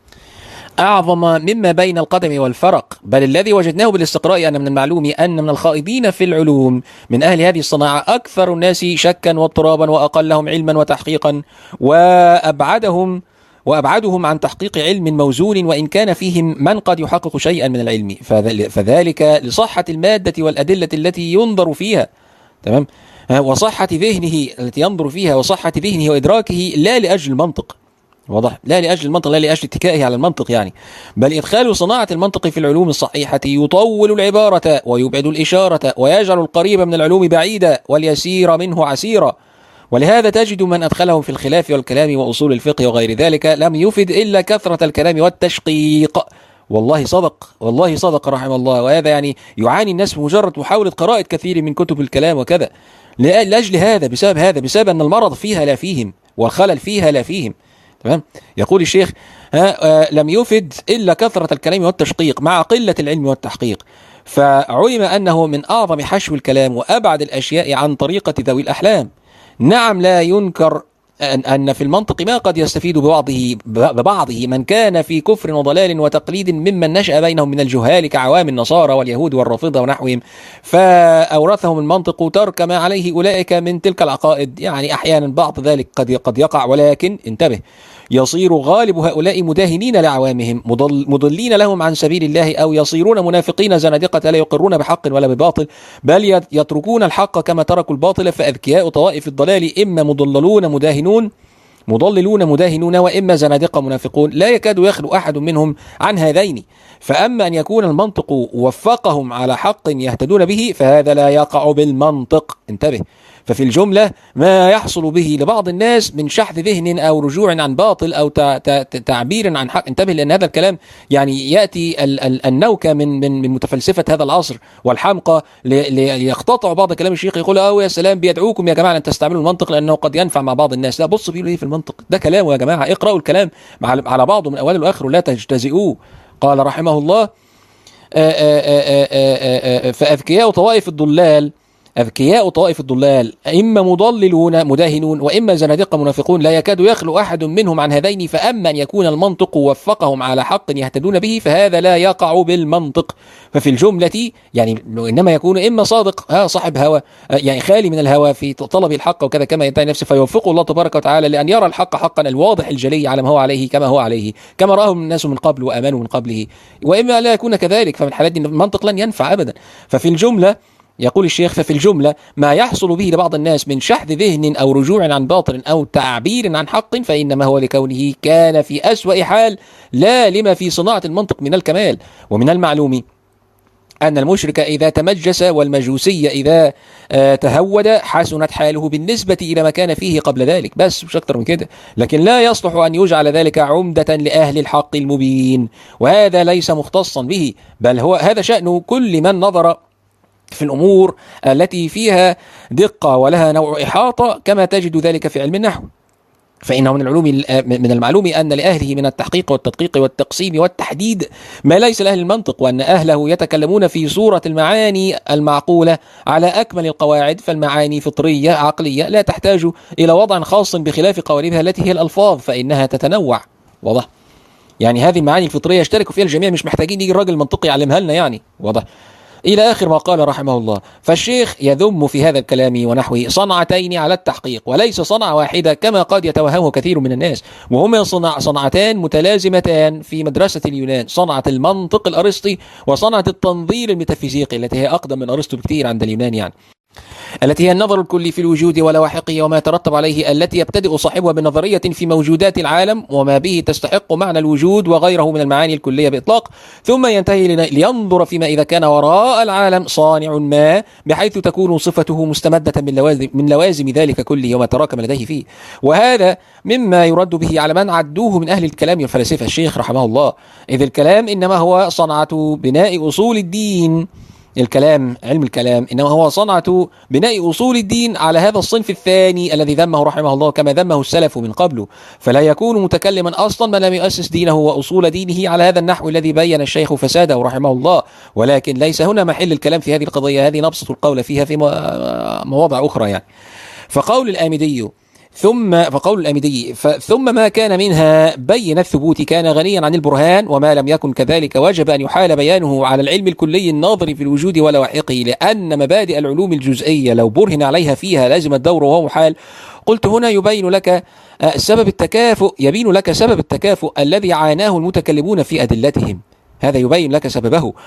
أعظم مما بين القدم والفرق. بل الذي وجدناه بالاستقراء أن من المعلوم أن من الخائضين في العلوم من أهل هذه الصناعة أكثر الناس شكا واضطرابا وأقلهم علما وتحقيقا وأبعدهم وأبعدهم عن تحقيق علم موزون، وإن كان فيهم من قد يحقق شيئا من العلم، فذلك لصحة المادة والأدلة التي ينظر فيها، تمام، وصحة ذهنه التي ينظر فيها وصحة ذهنه وإدراكه، لا لأجل المنطق، واضح، لا لأجل المنطق، لا لأجل اتكائه على المنطق يعني، بل إدخال صناعة المنطق في العلوم الصحيحة يطول العبارة ويبعد الإشارة ويجعل القريب من العلوم بعيدا واليسير منه عسيرا. ولهذا تجد من أدخلهم في الخلاف والكلام وأصول الفقه وغير ذلك لم يفد إلا كثرة الكلام والتشقيق. والله صدق، والله صدق رحمه الله. وهذا يعني يعاني الناس بمجرد محاولة قراءة كثير من كتب الكلام وكذا، لأجل هذا، بسبب هذا، بسبب أن المرض فيها لا فيهم والخلل فيها لا فيهم. تمام. يقول الشيخ ها لم يفد إلا كثرة الكلام والتشقيق مع قلة العلم والتحقيق، فعلم أنه من أعظم حشو الكلام وأبعد الأشياء عن طريقة ذوي الأحلام. نعم، لا ينكر أن في المنطق ما قد يستفيد ببعضه ببعضه من كان في كفر وضلال وتقليد ممن نشأ بينهم من الجهال كعوام النصارى واليهود والرافضة ونحوهم، فأورثهم المنطق ترك ما عليه أولئك من تلك العقائد. يعني أحيانا بعض ذلك قد قد يقع، ولكن انتبه، يصير غالب هؤلاء مداهنين لعوامهم مضل مضلين لهم عن سبيل الله، أو يصيرون منافقين زنادقة لا يقرون بحق ولا بباطل، بل يتركون الحق كما تركوا الباطل. فأذكياء طوائف الضلال إما مضللون مداهنون مضللون مداهنون وإما زنادقة منافقون، لا يكاد يخلو أحد منهم عن هذين. فأما أن يكون المنطق وفقهم على حق يهتدون به فهذا لا يقع بالمنطق، انتبه. ففي الجملة ما يحصل به لبعض الناس من شحذ ذهن أو رجوع عن باطل أو تعبير عن حق، انتبه، لأن هذا الكلام يعني يأتي النوكة من من من متفلسفة هذا العصر والحمقى ليقتطعوا بعض كلام الشيخ، يقول اه يا سلام بيدعوكم يا جماعة أن تستعملوا المنطق لأنه قد ينفع مع بعض الناس. لا، بصوا بيقولوا ايه في المنطق، ده كلامه يا جماعة، اقرأوا الكلام على بعضه من أوله لآخره لا تجتزئوه. قال رحمه الله فأذكياء طوائف الضلال أذكياء طوائف الضلال إما مضللون مداهنون وإما زنادقة منافقون، لا يكاد يخلو أحد منهم عن هذين. فأما أن يكون المنطق وفقهم على حق يهتدون به فهذا لا يقع بالمنطق. ففي الجملة يعني إنما يكون إما صادق ها صاحب هوى، يعني خالي من الهوى في طلب الحق وكذا كما يدعي نفسه، فيوفقه الله تبارك وتعالى لأن يرى الحق حقا الواضح الجلي على ما هو عليه كما هو عليه كما رآه الناس من قبل وأمانوا من قبله، وإما لا يكون كذلك، فمن حالات المنطق لن ينفع أبدا. ففي الجملة يقول الشيخ ففي الجملة ما يحصل به لبعض الناس من شحذ ذهن أو رجوع عن باطل أو تعبير عن حق فإنما هو لكونه كان في أسوأ حال، لا لما في صناعة المنطق من الكمال. ومن المعلوم أن المشرك إذا تمجس والمجوسي إذا تهود حسنت حاله بالنسبة إلى ما كان فيه قبل ذلك، بس مش أكتر من كده. لكن لا يصلح أن يجعل ذلك عمدة لأهل الحق المبين، وهذا ليس مختصا به، بل هو هذا شأن كل من نظر في الأمور التي فيها دقة ولها نوع إحاطة، كما تجد ذلك في علم النحو. فإنه من العلوم من المعلوم أن لأهله من التحقيق والتدقيق والتقسيم والتحديد ما ليس لأهل المنطق، وأن أهله يتكلمون في صورة المعاني المعقولة على أكمل القواعد، فالمعاني فطرية عقلية لا تحتاج إلى وضع خاص بخلاف قوالبها التي هي الألفاظ فإنها تتنوع. واضح؟ يعني هذه المعاني الفطرية يشترك فيها الجميع، مش محتاجين يجي الراجل المنطقي يعلمها لنا يعني. واضح؟ إلى آخر ما قال رحمه الله. فالشيخ يذم في هذا الكلام ونحوه صنعتين على التحقيق وليس صنعة واحدة كما قد يتوهمه كثير من الناس، وهما صنع صنعتان متلازمتان في مدرسة اليونان، صنعة المنطق الأرسطي وصنعة التنظير الميتافيزيقي التي هي أقدم من أرسطو بكثير عند اليونان، يعني التي هي النظر الكلي في الوجود ولواحقه وما يترتب عليه، التي يبتدئ صاحبها بنظرية في موجودات العالم وما به تستحق معنى الوجود وغيره من المعاني الكلية بإطلاق، ثم ينتهي لينظر فيما إذا كان وراء العالم صانع ما بحيث تكون صفته مستمدة من لوازم, من لوازم ذلك كله وما تراكم لديه فيه. وهذا مما يرد به على من عدوه من أهل الكلام والفلاسفة الشيخ رحمه الله، إذ الكلام إنما هو صنعة بناء أصول الدين. الكلام علم الكلام إنما هو صنعة بناء أصول الدين على هذا الصنف الثاني الذي ذمه رحمه الله كما ذمه السلف من قبله، فلا يكون متكلما أصلا من لم يؤسس دينه وأصول دينه على هذا النحو الذي بين الشيخ فساده رحمه الله. ولكن ليس هنا محل الكلام في هذه القضية، هذه نبسط القول فيها في مواضع أخرى يعني. فقول الآمدي ثم فقول الآمدي ثم ما كان منها بين الثبوت كان غنيا عن البرهان، وما لم يكن كذلك وجب أن يحال بيانه على العلم الكلي الناظر في الوجود ولواحقه، لأن مبادئ العلوم الجزئية لو برهن عليها فيها لازم الدور وهو محال. قلت هنا يبين لك سبب التكافؤ يبين لك سبب التكافؤ الذي عاناه المتكلمون في أدلتهم، هذا يبين لك سببه، و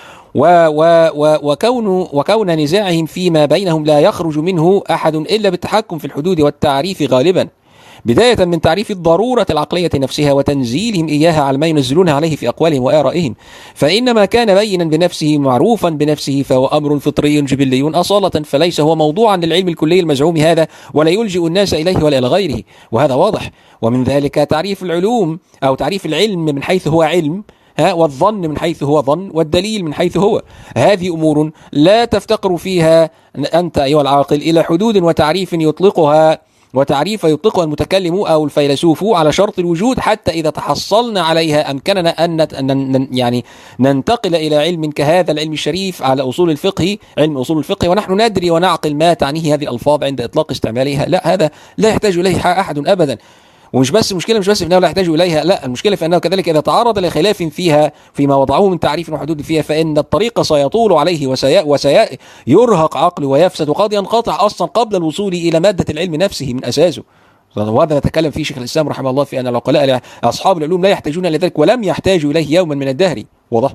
و و وكون وكون نزاعهم فيما بينهم لا يخرج منه أحد إلا بالتحكم في الحدود والتعريف غالبا، بداية من تعريف الضرورة العقلية نفسها وتنزيلهم إياها على ما ينزلونها عليه في أقوالهم وآرائهم. فإنما كان بينا بنفسه معروفا بنفسه فهو أمر فطري جبلي أصالة، فليس هو موضوعا للعلم الكلي المزعوم هذا ولا يلجئ الناس إليه ولا إلى غيره، وهذا واضح. ومن ذلك تعريف العلوم أو تعريف العلم من حيث هو علم، ها، والظن من حيث هو ظن، والدليل من حيث هو. هذه أمور لا تفتقر فيها أنت أيها العاقل إلى حدود وتعريف يطلقها وتعريف يطلقها المتكلم أو الفيلسوف على شرط الوجود، حتى إذا تحصلنا عليها أمكننا أن يعني ننتقل إلى علم كهذا العلم الشريف على أصول الفقه، علم أصول الفقه، ونحن ندري ونعقل ما تعنيه هذه الألفاظ عند إطلاق استعمالها. لا، هذا لا يحتاج إليه أحد أبدا. ومش بس المشكلة مش بس في أنه لا يحتاج إليها، لا، المشكلة في أنه كذلك إذا تعرض لخلاف فيها فيما وضعوه من تعريف وحدود فيها فإن الطريق سيطول عليه وسي وسيرهق عقله ويفسد وقد ينقطع أصلا قبل الوصول إلى مادة العلم نفسه من أساسه. وهذا نتكلم فيه شيخ الإسلام رحمه الله في أن العقلاء أصحاب العلوم لا يحتاجون إلى ذلك ولم يحتاجوا إليه يوما من الدهر. واضح؟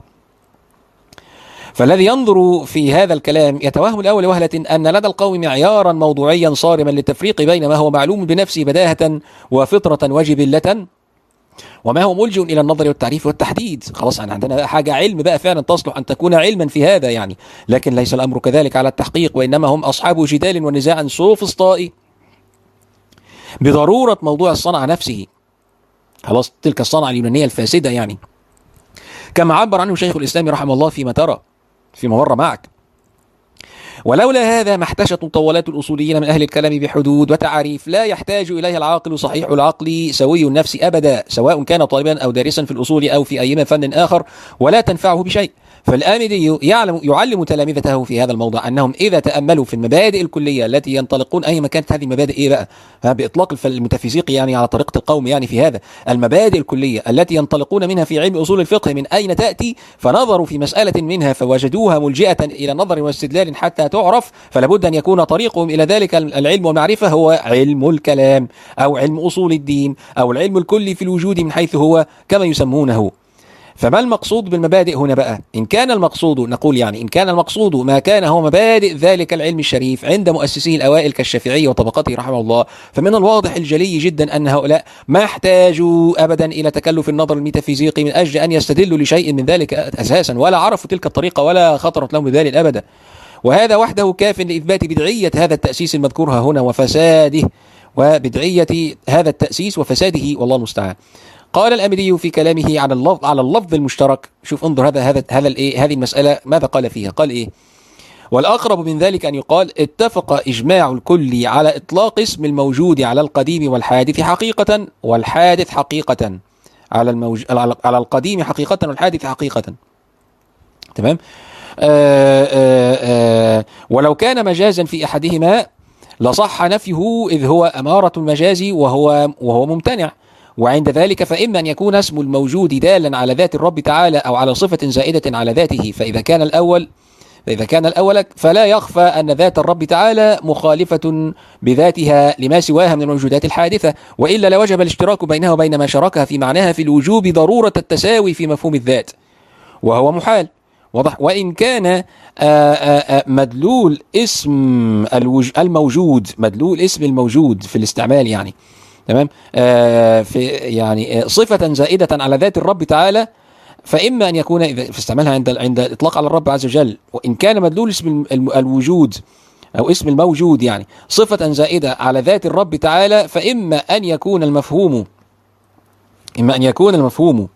فالذي ينظر في هذا الكلام يتوهم الأول وهلة أن لدى القوم معيارا موضوعيا صارما للتفريق بين ما هو معلوم بنفسه بداهة وفطرة وجبلة وما هو ملجئ إلى النظر والتعريف والتحديد. خلاص أنا عندنا حاجة علم بقى فعلا تصلح أن تكون علما في هذا يعني، لكن ليس الأمر كذلك على التحقيق، وإنما هم أصحاب جدال ونزاع سوفسطائي بضرورة موضوع الصنعة نفسه. خلاص، تلك الصنعة اليونانية الفاسدة يعني، كما عبر عنه شيخ الإسلام رحمه الله فيما ترى فيما مر معك. ولولا هذا ما احتشت مطولات الأصوليين من أهل الكلام بحدود وتعاريف لا يحتاج إليها العاقل صحيح العقل سوي النفس أبدا، سواء كان طالبا أو دارسا في الأصول أو في أي فن آخر، ولا تنفعه بشيء. فالآمدي يعلم يعلم تلامذته في هذا الموضع أنهم إذا تأملوا في المبادئ الكلية التي ينطلقون أي ما كانت هذه المبادئ إيه بقى بإطلاق الميتافيزيقي يعني على طريقة القوم يعني في هذا، المبادئ الكلية التي ينطلقون منها في علم أصول الفقه من أين تأتي، فنظروا في مسألة منها فوجدوها ملجئة إلى نظر واستدلال حتى تعرف، فلابد أن يكون طريقهم إلى ذلك العلم والمعرفة هو علم الكلام أو علم أصول الدين أو العلم الكلي في الوجود من حيث هو كما يسمونه. فما المقصود بالمبادئ هنا بقى؟ إن كان المقصود نقول يعني إن كان المقصود ما كان هو مبادئ ذلك العلم الشريف عند مؤسسيه الأوائل كالشافعي وطبقته رحمه الله، فمن الواضح الجلي جدا أن هؤلاء ما احتاجوا أبدا إلى تكلف النظر الميتافيزيقي من أجل أن يستدلوا لشيء من ذلك أساسا، ولا عرفوا تلك الطريقة ولا خطرت لهم بذلك أبدا. وهذا وحده كاف لإثبات بدعية هذا التأسيس المذكور هنا وفساده، وبدعية هذا التأسيس وفساده والله المستعان. قال الآمدي في كلامه على اللفظ على اللفظ المشترك، شوف انظر هذا هذا هذا الايه هذه المسألة ماذا قال فيها. قال ايه؟ والأقرب من ذلك أن يقال اتفق إجماع الكل على إطلاق اسم الموجود على القديم والحادث حقيقة، والحادث حقيقة على الموج... على القديم حقيقة والحادث حقيقة. تمام. آآ آآ ولو كان مجازا في أحدهما لصح نفيه، إذ هو أمارة المجاز وهو وهو ممتنع. وعند ذلك فإما أن يكون اسم الموجود دالا على ذات الرب تعالى أو على صفة زائدة على ذاته، فإذا كان الأول فإذا كان الأول فلا يخفى أن ذات الرب تعالى مخالفة بذاتها لما سواها من الموجودات الحادثة، وإلا لوجب الاشتراك بينها وبين ما شاركها في معناها في الوجوب ضرورة التساوي في مفهوم الذات، وهو محال. واضح. وإن كان آآ آآ مدلول اسم الموجود مدلول اسم الموجود في الاستعمال يعني تمام في يعني صفة زائدة على ذات الرب تعالى، فإما أن يكون إذا في استعمالها عند عند الإطلاق على الرب عز وجل، وإن كان مدلول اسم الوجود أو اسم الموجود يعني صفة زائدة على ذات الرب تعالى، فإما أن يكون المفهوم إما أن يكون المفهوم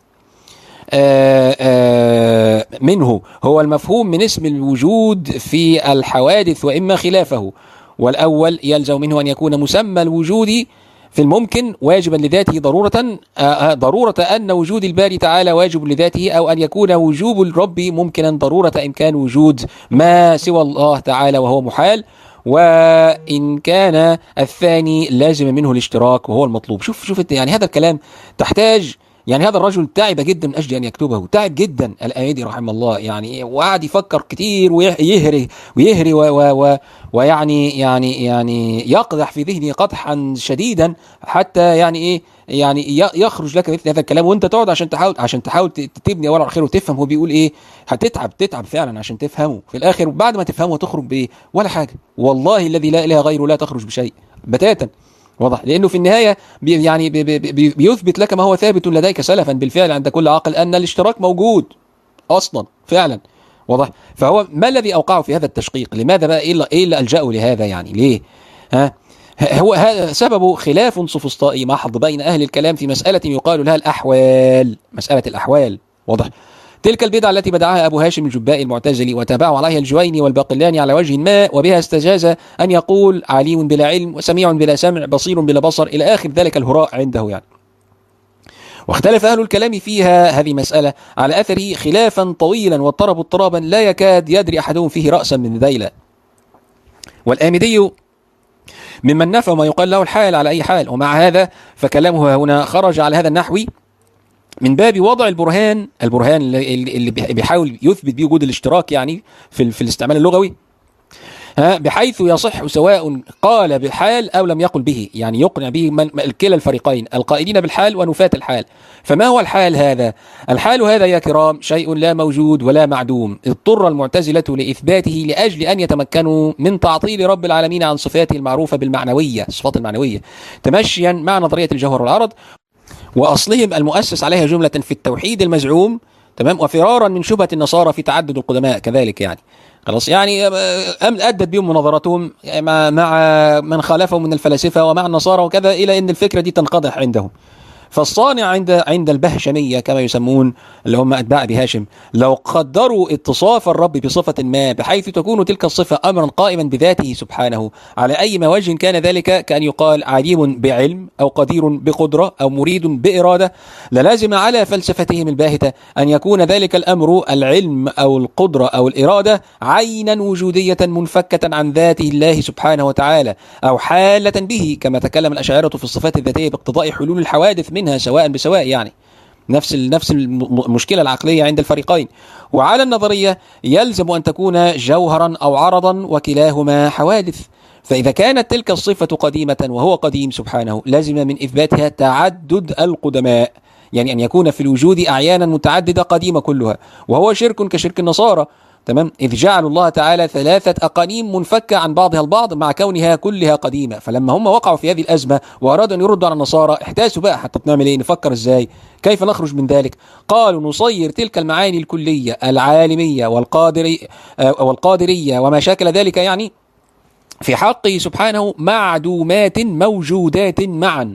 آآ آآ منه هو المفهوم من اسم الوجود في الحوادث، وإما خلافه. والأول يلزم منه أن يكون مسمى الوجود في الممكن واجبا لذاته ضرورة ضرورة أن وجود الباري تعالى واجب لذاته، أو أن يكون وجوب الرب ممكنا ضرورة إمكان وجود ما سوى الله تعالى وهو محال. وإن كان الثاني لازم منه الاشتراك وهو المطلوب. شوف شوف يعني هذا الكلام تحتاج، يعني هذا الرجل تعب جدا من أجل أن يكتبه، تعب جدا الآيدي رحمه الله يعني، وقعد يفكر كتير ويهري ويهري ويعني يعني يعني يقدح في ذهنه قدحا شديدا حتى يعني إيه يعني يخرج لك مثل هذا الكلام، وأنت تقعد عشان تحاول عشان تحاول تبني أول على خير وتفهم هو بيقول إيه. هتتعب تتعب فعلا عشان تفهمه في الآخر، وبعد ما تفهمه تخرج بإيه؟ ولا حاجة. والله الذي لا إله غيره لا تخرج بشيء بتاتا. واضح. لأنه في النهاية بي يعني بي بي بيثبت لك ما هو ثابت لديك سلفا بالفعل عند كل عاقل، أن الاشتراك موجود أصلا فعلا. واضح. فهو ما الذي أوقعه في هذا التشقيق؟ لماذا بقى إيه اللي, إيه اللي ألجأه لهذا يعني؟ ليه؟ ها؟ هو هذا سببه خلاف سوفسطائي محض بين أهل الكلام في مسألة يقال لها الأحوال، مسألة الأحوال. واضح. تلك البدعة التي بدعها أبو هاشم الجبائي المعتزلي وتابعه عليها الجويني والباقلاني على وجه ما، وبها استجاز أن يقول عليم بلا علم وسميع بلا سمع بصير بلا بصر إلى آخر ذلك الهراء عنده يعني. واختلف أهل الكلام فيها هذه مسألة على أثره خلافا طويلا، واضطربوا اضطرابا لا يكاد يدري أحدهم فيه رأسا من ذيلا. والآمدي ممن نفى ما يقال له الحال على أي حال، ومع هذا فكلامه هنا خرج على هذا النحو من باب وضع البرهان البرهان اللي بيحاول يثبت به وجود الاشتراك يعني في في الاستعمال اللغوي، ها، بحيث يصح سواء قال بالحال أو لم يقل به، يعني يقنع به من كلا الفريقين القائلين بالحال ونفاة الحال. فما هو الحال هذا؟ الحال هذا يا كرام شيء لا موجود ولا معدوم، اضطر المعتزلة لإثباته لأجل أن يتمكنوا من تعطيل رب العالمين عن صفاته المعروفة بالمعنوية، الصفات المعنوية، تمشيا مع نظرية الجوهر والعرض وأصلهم المؤسس عليها جملة في التوحيد المزعوم، تمام، وفرارا من شبهة النصارى في تعدد القدماء كذلك يعني. خلاص يعني أدت بهم مناظرتهم مع من خالفهم من الفلاسفة ومع النصارى وكذا، إلى أن الفكرة دي تنقضح عندهم. فالصانع عند عند البهشمية كما يسمون اللي هم أتباع أبي هاشم، لو قدروا اتصاف الرب بصفة ما بحيث تكون تلك الصفة أمرا قائما بذاته سبحانه على أي ما وجه كان ذلك، كأن يقال عليم بعلم أو قدير بقدرة أو مريد بإرادة، للازم على فلسفتهم الباهتة أن يكون ذلك الأمر العلم أو القدرة أو الإرادة عينا وجودية منفكة عن ذاته الله سبحانه وتعالى، أو حالة به كما تكلم الأشاعرة في الصفات الذاتية باقتضاء حلول الحوادث منها سواء بسواء يعني. نفس نفس المشكلة العقلية عند الفريقين. وعلى النظرية يلزم أن تكون جوهرا أو عرضا وكلاهما حوادث. فإذا كانت تلك الصفة قديمة وهو قديم سبحانه، لازم من إثباتها تعدد القدماء، يعني أن يكون في الوجود أعيانا متعددة قديمة كلها، وهو شرك كشرك النصارى، تمام، إذ جعلوا الله تعالى ثلاثة أقانيم منفكة عن بعضها البعض مع كونها كلها قديمة. فلما هم وقعوا في هذه الأزمة وأرادوا أن يردوا على النصارى، احتاسوا بقى حتى نعمل إيه، نفكر إزاي، كيف نخرج من ذلك؟ قالوا نصير تلك المعاني الكلية العالمية والقادرية والقادرية وما شاكل ذلك يعني في حقه سبحانه معدومات موجودات معا،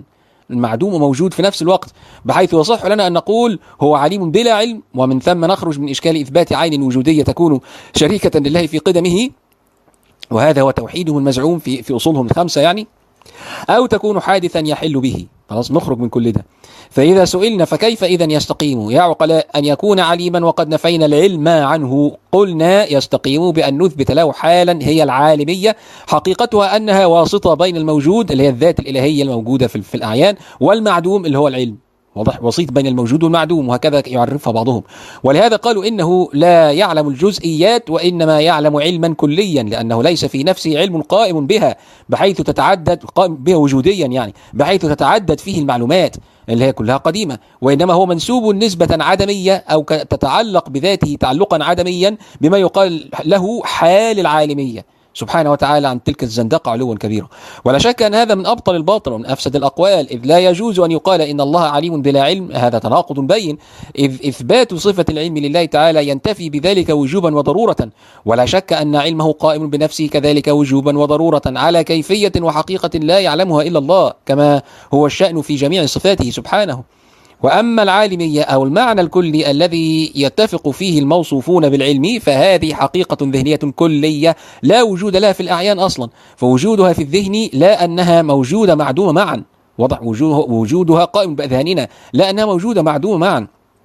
المعدوم وموجود في نفس الوقت، بحيث يصح لنا أن نقول هو عليم بلا علم، ومن ثم نخرج من إشكال إثبات عين وجودية تكون شريكة لله في قدمه، وهذا هو توحيدهم المزعوم في في أصولهم الخمسة يعني، أو تكون حادثا يحل به. خلاص نخرج من كل ده. فإذا سئلنا فكيف إذا يستقيم يا عقلاء أن يكون عليما وقد نفينا العلم عنه؟ قلنا يستقيم بأن نثبت له حالا هي العالمية، حقيقتها أنها واسطة بين الموجود اللي هي الذات الإلهية الموجودة في, في الأعيان، والمعدوم اللي هو العلم. واضح؟ وسيط بين الموجود والمعدوم، وهكذا يعرفها بعضهم. ولهذا قالوا إنه لا يعلم الجزئيات وإنما يعلم علما كليا، لأنه ليس في نفسه علم قائم بها بحيث تتعدد، قائم بها وجوديا يعني، بحيث تتعدد فيه المعلومات اللي هي كلها قديمة، وإنما هو منسوب نسبة عدمية أو تتعلق بذاته تعلقا عدميا بما يقال له حال العالمية سبحانه وتعالى عن تلك الزندقة علوا كبيرا. ولا شك أن هذا من أبطل الباطل ومن أفسد الأقوال، إذ لا يجوز أن يقال إن الله عليم بلا علم، هذا تناقض بين، إذ إثبات صفة العلم لله تعالى ينتفي بذلك وجوبا وضرورة، ولا شك أن علمه قائم بنفسه كذلك وجوبا وضرورة على كيفية وحقيقة لا يعلمها إلا الله، كما هو الشأن في جميع صفاته سبحانه. وأما العالمية أو المعنى الكلي الذي يتفق فيه الموصوفون بالعلم، فهذه حقيقة ذهنية كلية لا وجود لها في الأعيان أصلا، فوجودها في الذهن لا أنها موجودة معدومة معا. وضع وجودها قائم بأذهاننا لا أنها موجودة معدومة معا.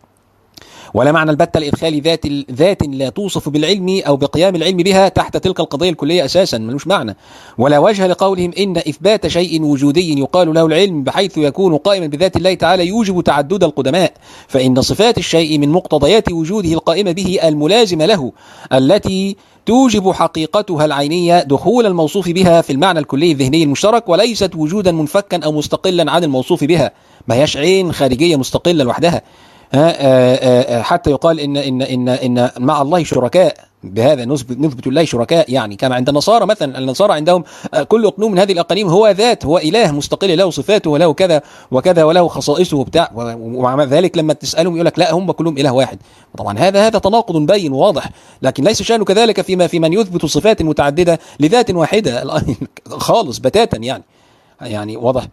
ولا معنى البتة لإدخال ذات ذات لا توصف بالعلم أو بقيام العلم بها تحت تلك القضية الكلية أساسا، ملوش معنى. ولا وجه لقولهم إن إثبات شيء وجودي يقال له العلم بحيث يكون قائما بذات الله تعالى يوجب تعدد القدماء، فإن صفات الشيء من مقتضيات وجوده القائمة به الملازمة له التي توجب حقيقتها العينية دخول الموصوف بها في المعنى الكلي الذهني المشترك، وليست وجودا منفكا أو مستقلا عن الموصوف بها، ما هيش عين خارجية مستقلة لوحدها حتى يقال إن إن إن إن مع الله شركاء، بهذا نثبت نثبت الله شركاء يعني، كما عند النصارى مثلا. النصارى عندهم كل أقنوم من هذه الأقانيم هو ذات، هو إله مستقل له صفاته وله كذا وكذا وله خصائصه وبتاع، ومع ذلك لما تسألهم يقول لك لا هم كلهم إله واحد. طبعا هذا هذا تناقض بين واضح، لكن ليس شأنه كذلك فيما في من يثبت صفات متعددة لذات واحدة خالص بتاتا يعني يعني واضح.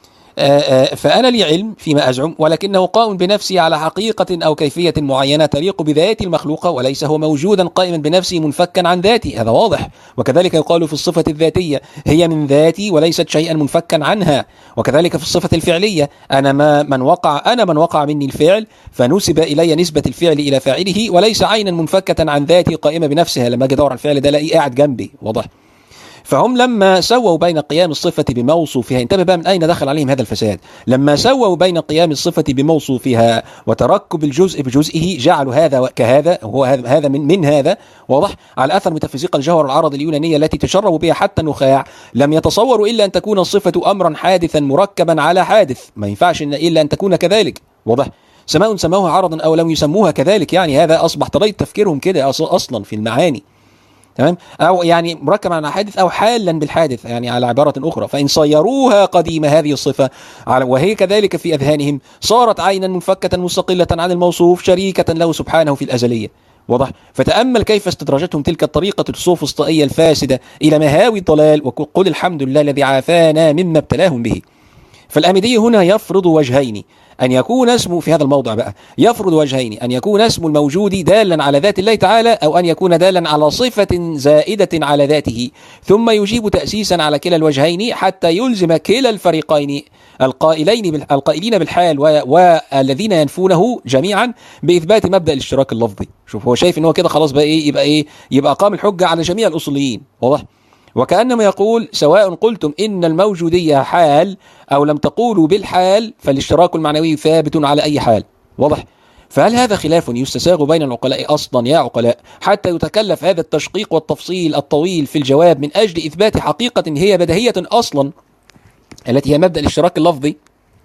فأنا لي علم فيما أزعم، ولكنه قائم بنفسي على حقيقة أو كيفية معينة تليق بذاتي المخلوقة، وليس هو موجودا قائما بنفسي منفكا عن ذاتي، هذا واضح. وكذلك يقال في الصفة الذاتية هي من ذاتي وليست شيئا منفكا عنها. وكذلك في الصفة الفعلية أنا ما من وقع أنا من وقع مني الفعل فنسب إلي نسبة الفعل إلى فاعله، وليس عينا منفكة عن ذاتي قائمة بنفسها. لما أجي أدور على الفعل ده الاقيه قاعد جنبي، واضح. فهم لما سووا بين قيام الصفة بموصوفها، انتبه بقى من أين دخل عليهم هذا الفساد، لما سووا بين قيام الصفة بموصوفها وتركب الجزء بجزئه جعلوا هذا كهذا، وهو هذا من من هذا، واضح، على أثر ميتافيزيق الجوهر العرض اليونانية التي تشربوا بها حتى النخاع. لم يتصوروا إلا أن تكون الصفة أمرا حادثا مركبا على حادث، ما ينفعش إلا أن تكون كذلك، واضح. سماء سموها عرضا أو لم يسموها كذلك، يعني هذا أصبح طريقة تفكيرهم كده أصلا في المعاني، تمام، أو يعني مركب على حادث أو حالا بالحادث، يعني على عبارة أخرى. فإن صيروها قديمة هذه الصفة وهي كذلك في أذهانهم صارت عينا منفكة مستقلة عن الموصوف شريكة له سبحانه في الأزلية، واضح. فتأمل كيف استدرجتهم تلك الطريقة السوفسطائية الفاسدة إلى مهاوي الضلال، وقل الحمد لله الذي عافانا مما ابتلاهم به. فالآمدي هنا يفرض وجهين، أن يكون اسمه في هذا الموضع بقى يفرض وجهين، أن يكون اسم الموجود دالا على ذات الله تعالى، أو أن يكون دالا على صفة زائدة على ذاته، ثم يجيب تأسيسا على كلا الوجهين حتى يلزم كلا الفريقين القائلين القائلين بالحال والذين ينفونه جميعا بإثبات مبدأ الاشتراك اللفظي. شوف هو شايف إن هو كده خلاص بقى إيه، يبقى إيه، يبقى قام الحجة على جميع الأصوليين، واضح. وكأنما يقول سواء قلتم إن الموجودية حال أو لم تقولوا بالحال فالاشتراك المعنوي ثابت على أي حال، واضح. فهل هذا خلاف يستساغ بين العقلاء أصلا يا عقلاء حتى يتكلف هذا التشقيق والتفصيل الطويل في الجواب من أجل إثبات حقيقة هي بديهية أصلا، التي هي مبدأ الاشتراك اللفظي،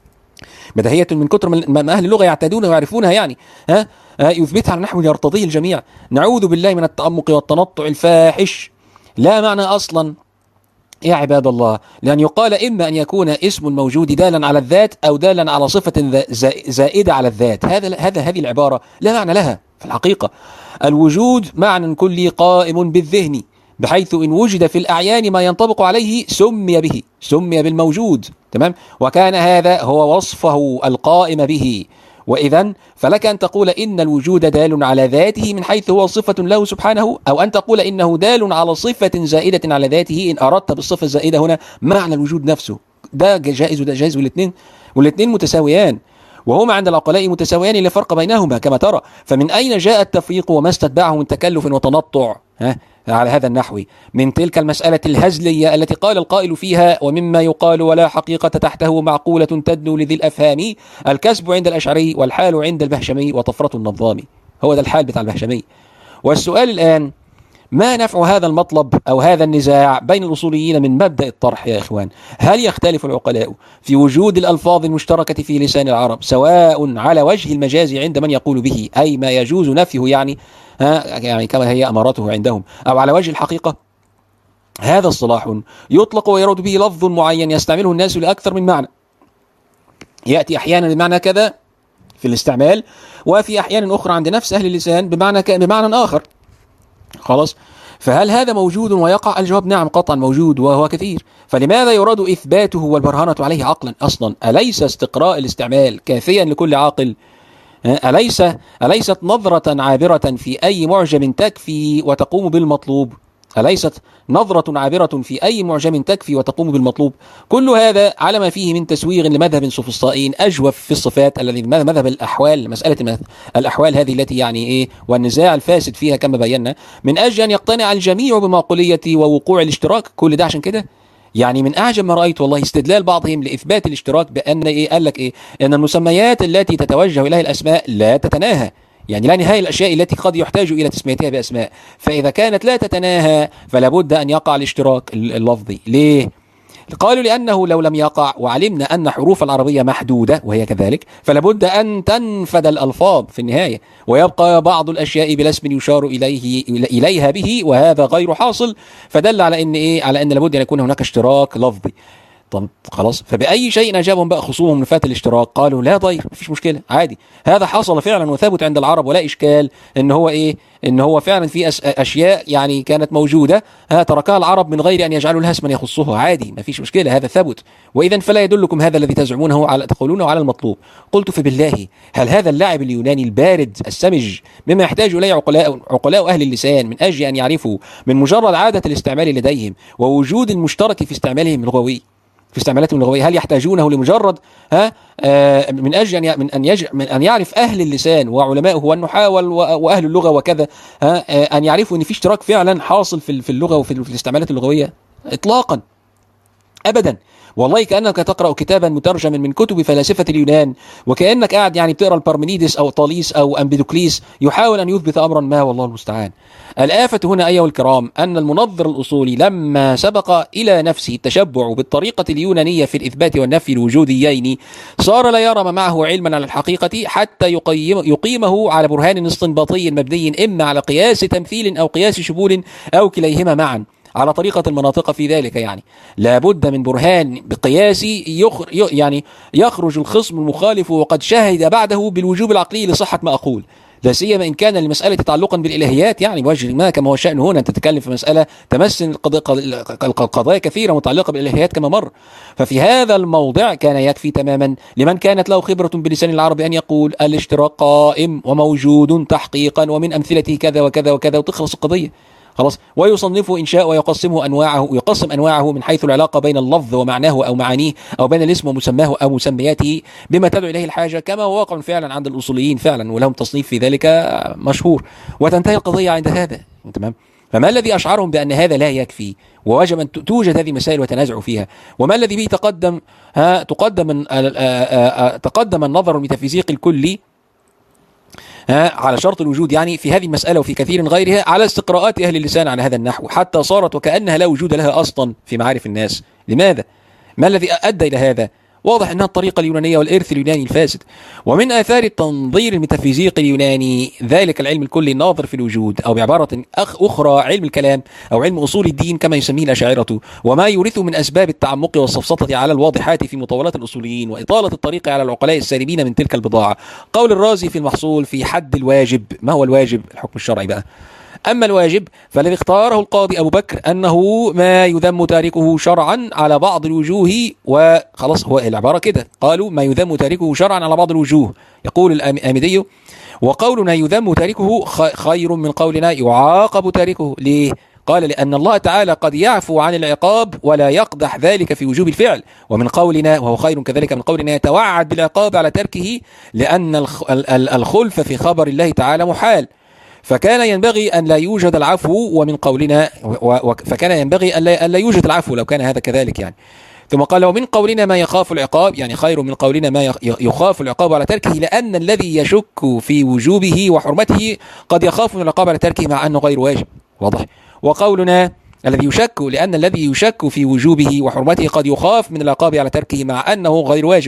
بديهية من كتر ما أهل اللغة يعتادون ويعرفونها، يعني ها يثبتها على نحو يرتضيه الجميع. نعوذ بالله من التعمق والتنطع الفاحش، لا معنى أصلا يا عباد الله، لأن يقال إما أن يكون اسم الموجود دالا على الذات أو دالا على صفة زائدة على الذات. هذا هذا هذه العبارة لا معنى لها في الحقيقة. الوجود معنى كلي قائم بالذهن بحيث إن وجد في الأعيان ما ينطبق عليه سمي به، سمي بالموجود. تمام. وكان هذا هو وصفه القائم به. وإذا فلك أن تقول إن الوجود دال على ذاته من حيث هو صفة له سبحانه، أو أن تقول إنه دال على صفة زائدة على ذاته إن أردت بالصفة الزائدة هنا معنى الوجود نفسه. ده جائز وده جائز، والاثنين والاثنين متساويان، وهما عند العقلاء متساويان لا فرق بينهما كما ترى. فمن أين جاء التفريق وما استتبعه من تكلف وتنطع ها على هذا النحو؟ من تلك المسألة الهزلية التي قال القائل فيها: ومما يقال ولا حقيقة تحته معقولة تدنو لذي الأفهام، الكسب عند الأشعري والحال عند البهشمي وطفرة النظامي. هو ده الحال بتاع البهشمي. والسؤال الآن: ما نفع هذا المطلب أو هذا النزاع بين الأصوليين من مبدأ الطرح يا إخوان؟ هل يختلف العقلاء في وجود الألفاظ المشتركة في لسان العرب سواء على وجه المجاز عند من يقول به، أي ما يجوز نفيه يعني ها يعني كما هي أمارته عندهم، أو على وجه الحقيقة؟ هذا الصلاح يطلق ويراد به لفظ معين يستعمله الناس لأكثر من معنى، يأتي أحيانا بمعنى كذا في الاستعمال، وفي أحيان أخرى عند نفس أهل اللسان بمعنى بمعنى آخر. خلاص. فهل هذا موجود ويقع؟ الجواب نعم قطعا موجود وهو كثير. فلماذا يراد إثباته والبرهنة عليه عقلا أصلا؟ أليس استقراء الاستعمال كافيا لكل عاقل؟ أليس أليست نظرة عابرة في أي معجم تكفي وتقوم بالمطلوب؟ أليست نظرة عابرة في أي معجم تكفي وتقوم بالمطلوب؟ كل هذا على ما فيه من تسويغ لمذهب سفسطائي أجوف في الصفات، الذي مذهب الأحوال، مسألة الأحوال هذه التي يعني إيه والنزاع الفاسد فيها كما بينا، من أجل أن يقتنع الجميع بمعقولية ووقوع الاشتراك. كل ده عشان كده. يعني من أعجب ما رأيت والله استدلال بعضهم لإثبات الاشتراك بأن إيه، قال لك إيه، أن المسميات التي تتوجه إليها الأسماء لا تتناهى، يعني لا نهاية الأشياء التي قد يحتاج إلى تسميتها بأسماء، فإذا كانت لا تتناهى فلا بد أن يقع الاشتراك اللفظي. ليه؟ قالوا لأنه لو لم يقع وعلمنا أن حروف العربية محدودة وهي كذلك، فلا بد أن تنفذ الألفاظ في النهاية، ويبقى بعض الأشياء بلا اسم يشار إليه إليها به، وهذا غير حاصل. فدل على أن إيه، على أن لابد أن يكون هناك اشتراك لفظي. طب خلاص، فبأي شيء أجابهم بقى خصومهم من فات الاشتراك؟ قالوا لا ضير، مفيش مشكلة، عادي، هذا حصل فعلا وثبت عند العرب ولا إشكال. إن هو إيه، إن هو فعلا في أشياء يعني كانت موجودة ها تركها العرب من غير أن يجعلوا لها اسما يخصها، عادي، مفيش مشكلة، هذا ثبت. وإذا فلا يدلكم هذا الذي تزعمونه على تقولونه على المطلوب. قلت فبالله، هل هذا اللاعب اليوناني البارد السمج مما يحتاج إليه عقلاء عقلاء أهل اللسان من أجل أن يعرفوا من مجرد عادة الاستعمال لديهم ووجود المشترك في استعمالهم اللغوي في استعمالاتهم اللغوية، هل يحتاجونه لمجرد ها آه من اجل ان من ان يج من ان يعرف اهل اللسان وعلمائه والنحاة واهل اللغة وكذا ها آه ان يعرفوا ان في اشتراك فعلا حاصل في في اللغة وفي الاستعمالات اللغوية؟ اطلاقا، ابدا. والله كأنك تقرأ كتابا مترجما من كتب فلاسفة اليونان، وكأنك قاعد يعني بتقرأ البارمينيدس أو طاليس أو أمبيدوكليس يحاول أن يثبت أمرا ما، والله المستعان. الآفة هنا أيها الكرام أن المنظر الأصولي لما سبق إلى نفسه التشبع بالطريقة اليونانية في الإثبات والنفي الوجوديين، صار لا يرى ما معه علما على الحقيقة حتى يقيم يقيمه على برهان استنباطي مبني إما على قياس تمثيل أو قياس شبول أو كليهما معا، على طريقة المناطق في ذلك. يعني لا بد من برهان بقياسي يخر يعني يخرج الخصم المخالف وقد شهد بعده بالوجوب العقلي لصحة ما أقول، لا سيما إن كان المسألة تعلقا بالإلهيات، يعني بوجه ما كما هو الشأن هنا. أنت تتكلم في مسألة تمس القضايا كثيرة متعلقة بالإلهيات كما مر. ففي هذا الموضع كان يكفي تماما لمن كانت له خبرة بلسان العرب أن يقول الاشتراك قائم وموجود تحقيقا ومن أمثلته كذا وكذا وكذا، وتخلص القضية خلاص. ويصنفه إن شاء ويقسمه أنواعه ويقسم أنواعه من حيث العلاقة بين اللفظ ومعناه أو معانيه، أو بين الاسم ومسماه أو مسمياته بما تدعو إليه الحاجة، كما هو واقع فعلا عند الأصوليين فعلا، ولهم تصنيف في ذلك مشهور، وتنتهي القضية عند هذا. تمام. فما الذي أشعرهم بأن هذا لا يكفي ووجب أن توجد هذه المسائل وتنازعوا فيها؟ وما الذي به تقدم ها تقدم تقدم النظر الميتافيزيقي الكلي على شرط الوجود، يعني في هذه المسألة وفي كثير غيرها، على استقراءات أهل اللسان على هذا النحو، حتى صارت وكأنها لا وجود لها أصلا في معارف الناس. لماذا؟ ما الذي أدى إلى هذا؟ واضح أنها الطريقة اليونانية والإرث اليوناني الفاسد. ومن آثار التنظير الميتافيزيقي اليوناني ذلك العلم الكلي الناظر في الوجود، أو بعبارة أخ أخرى علم الكلام أو علم أصول الدين كما يسميه الأشاعرة، وما يورثه من أسباب التعمق والسفسطة على الواضحات في مطولات الأصوليين وإطالة الطريق على العقلاء السالمين من تلك البضاعة. قول الرازي في المحصول في حد الواجب. ما هو الواجب؟ الحكم الشرعي بقى. أما الواجب فالذي اختاره القاضي أبو بكر أنه ما يذم تاركه شرعا على بعض الوجوه، وخلاص هو العبارة كده، قالوا ما يذم تاركه شرعا على بعض الوجوه. يقول الآمدي: وقولنا يذم تاركه خير من قولنا يعاقب تاركه. ليه؟ قال: لأن الله تعالى قد يعفو عن العقاب ولا يقدح ذلك في وجوب الفعل، ومن قولنا وهو خير كذلك من قولنا يتوعد بالعقاب على تركه، لأن الخلف في خبر الله تعالى محال، فكان ينبغي أن لا يوجد العفو. ومن قولنا فكان ينبغي أن لا يوجد العفو لو كان هذا كذلك يعني. ثم قال: ومن قولنا ما يخاف العقاب، يعني خير من قولنا ما يخاف العقاب على تركه، لأن الذي يشك في وجوبه وحرمته قد يخاف من العقاب على تركه مع أنه غير واجب. واضح؟ وقولنا الذي يشك، لأن الذي يشك في وجوبه وحرمته قد يخاف من العقاب على تركه مع أنه غير واجب.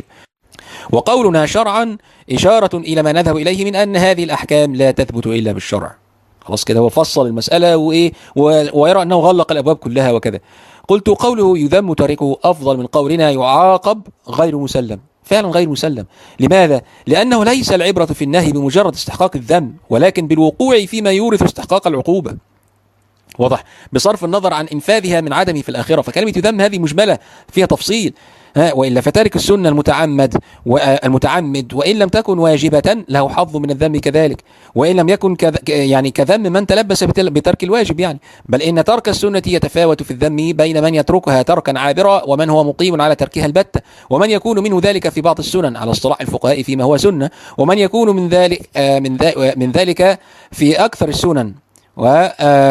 وقولنا شرعا إشارة إلى ما نذهب إليه من أن هذه الأحكام لا تثبت إلا بالشرع. خلاص كده هو فصل المسألة وإيه ويرى أنه غلق الأبواب كلها وكذا. قلت: قوله يذم تاركه أفضل من قولنا يعاقب غير مسلم، فعلا غير مسلم. لماذا؟ لأنه ليس العبرة في النهي بمجرد استحقاق الذم، ولكن بالوقوع فيما يورث استحقاق العقوبة. واضح؟ بصرف النظر عن إنفاذها من عدمه في الآخرة. فكلمة يذم هذه مجملة فيها تفصيل، ها وإلا فتارك السنة المتعمد والمتعمد وإن لم تكن واجبة له حظ من الذم كذلك، وإن لم يكن كذ... يعني كذم من تلبس بترك الواجب يعني. بل إن ترك السنة يتفاوت في الذم بين من يتركها تركا عابرا ومن هو مقيم على تركها البتة، ومن يكون منه ذلك في بعض السنن على اصطلاح الفقهاء فيما هو سنة، ومن يكون من ذلك من, ذا... من ذلك في أكثر السنن و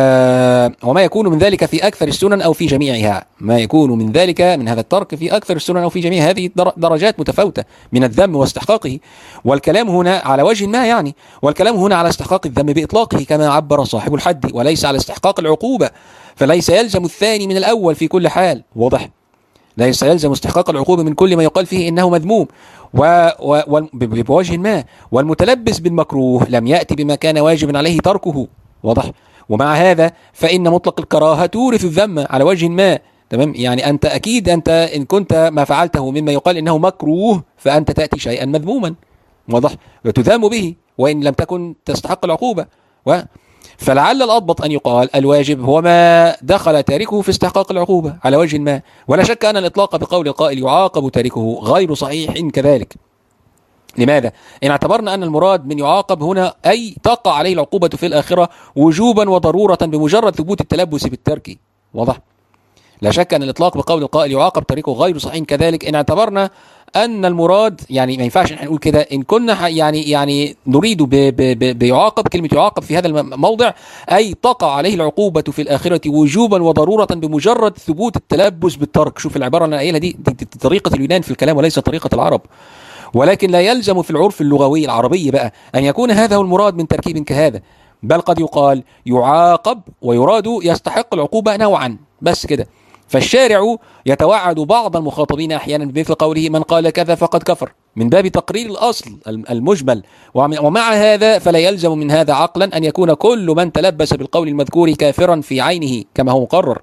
وما يكون من ذلك في أكثر السنن أو في جميعها. ما يكون من ذلك من هذا الترك في أكثر السنن أو في جميع هذه درجات متفاوتة من الذم واستحقاقه. والكلام هنا على وجه ما يعني، والكلام هنا على استحقاق الذم بإطلاقه كما عبر صاحب الحد، وليس على استحقاق العقوبة، فليس يلزم الثاني من الأول في كل حال. واضح؟ ليس يلزم استحقاق العقوبة من كل ما يقال فيه إنه مذموم و... و... بوجه ما. والمتلبس بالمكروه لم يأتي بما كان واجبا عليه تركه. واضح؟ ومع هذا فإن مطلق الكراهة تورث الذم على وجه ما. تمام؟ يعني أنت أكيد أنت إن كنت ما فعلته مما يقال إنه مكروه فأنت تأتي شيئا مذموما. واضح؟ وتذام به وإن لم تكن تستحق العقوبة. و... فلعل الأضبط أن يقال الواجب هو ما دخل تاركه في استحقاق العقوبة على وجه ما. ولا شك أن الإطلاق بقول القائل يعاقب تاركه غير صحيح كذلك. لماذا؟ إن اعتبرنا أن المراد من يعاقب هنا أي تقع عليه العقوبة في الآخرة وجوبا وضرورة بمجرد ثبوت التلبس بالترك. واضح؟ لا شك أن الإطلاق بقول القائل يعاقب تاركه غير صحيح كذلك إن اعتبرنا أن المراد يعني ما ينفعش نحن نقول كده إن كنا يعني يعني نريد ب ب ب بيعاقب، كلمة يعاقب في هذا الموضع أي تقع عليه العقوبة في الآخرة وجوبا وضرورة بمجرد ثبوت التلبس بالترك. شوف العبارة اللي أنا قايلها دي, دي, دي طريقة اليونان في الكلام وليس طريقة العرب. ولكن لا يلزم في العرف اللغوي العربي بقى أن يكون هذا هو المراد من تركيب كهذا، بل قد يقال يعاقب ويراد يستحق العقوبة نوعا بس كده. فالشارع يتوعد بعض المخاطبين أحيانا بمثل قوله من قال كذا فقد كفر من باب تقرير الأصل المجمل. ومع هذا فلا يلزم من هذا عقلا أن يكون كل من تلبس بالقول المذكور كافرا في عينه كما هو مقرر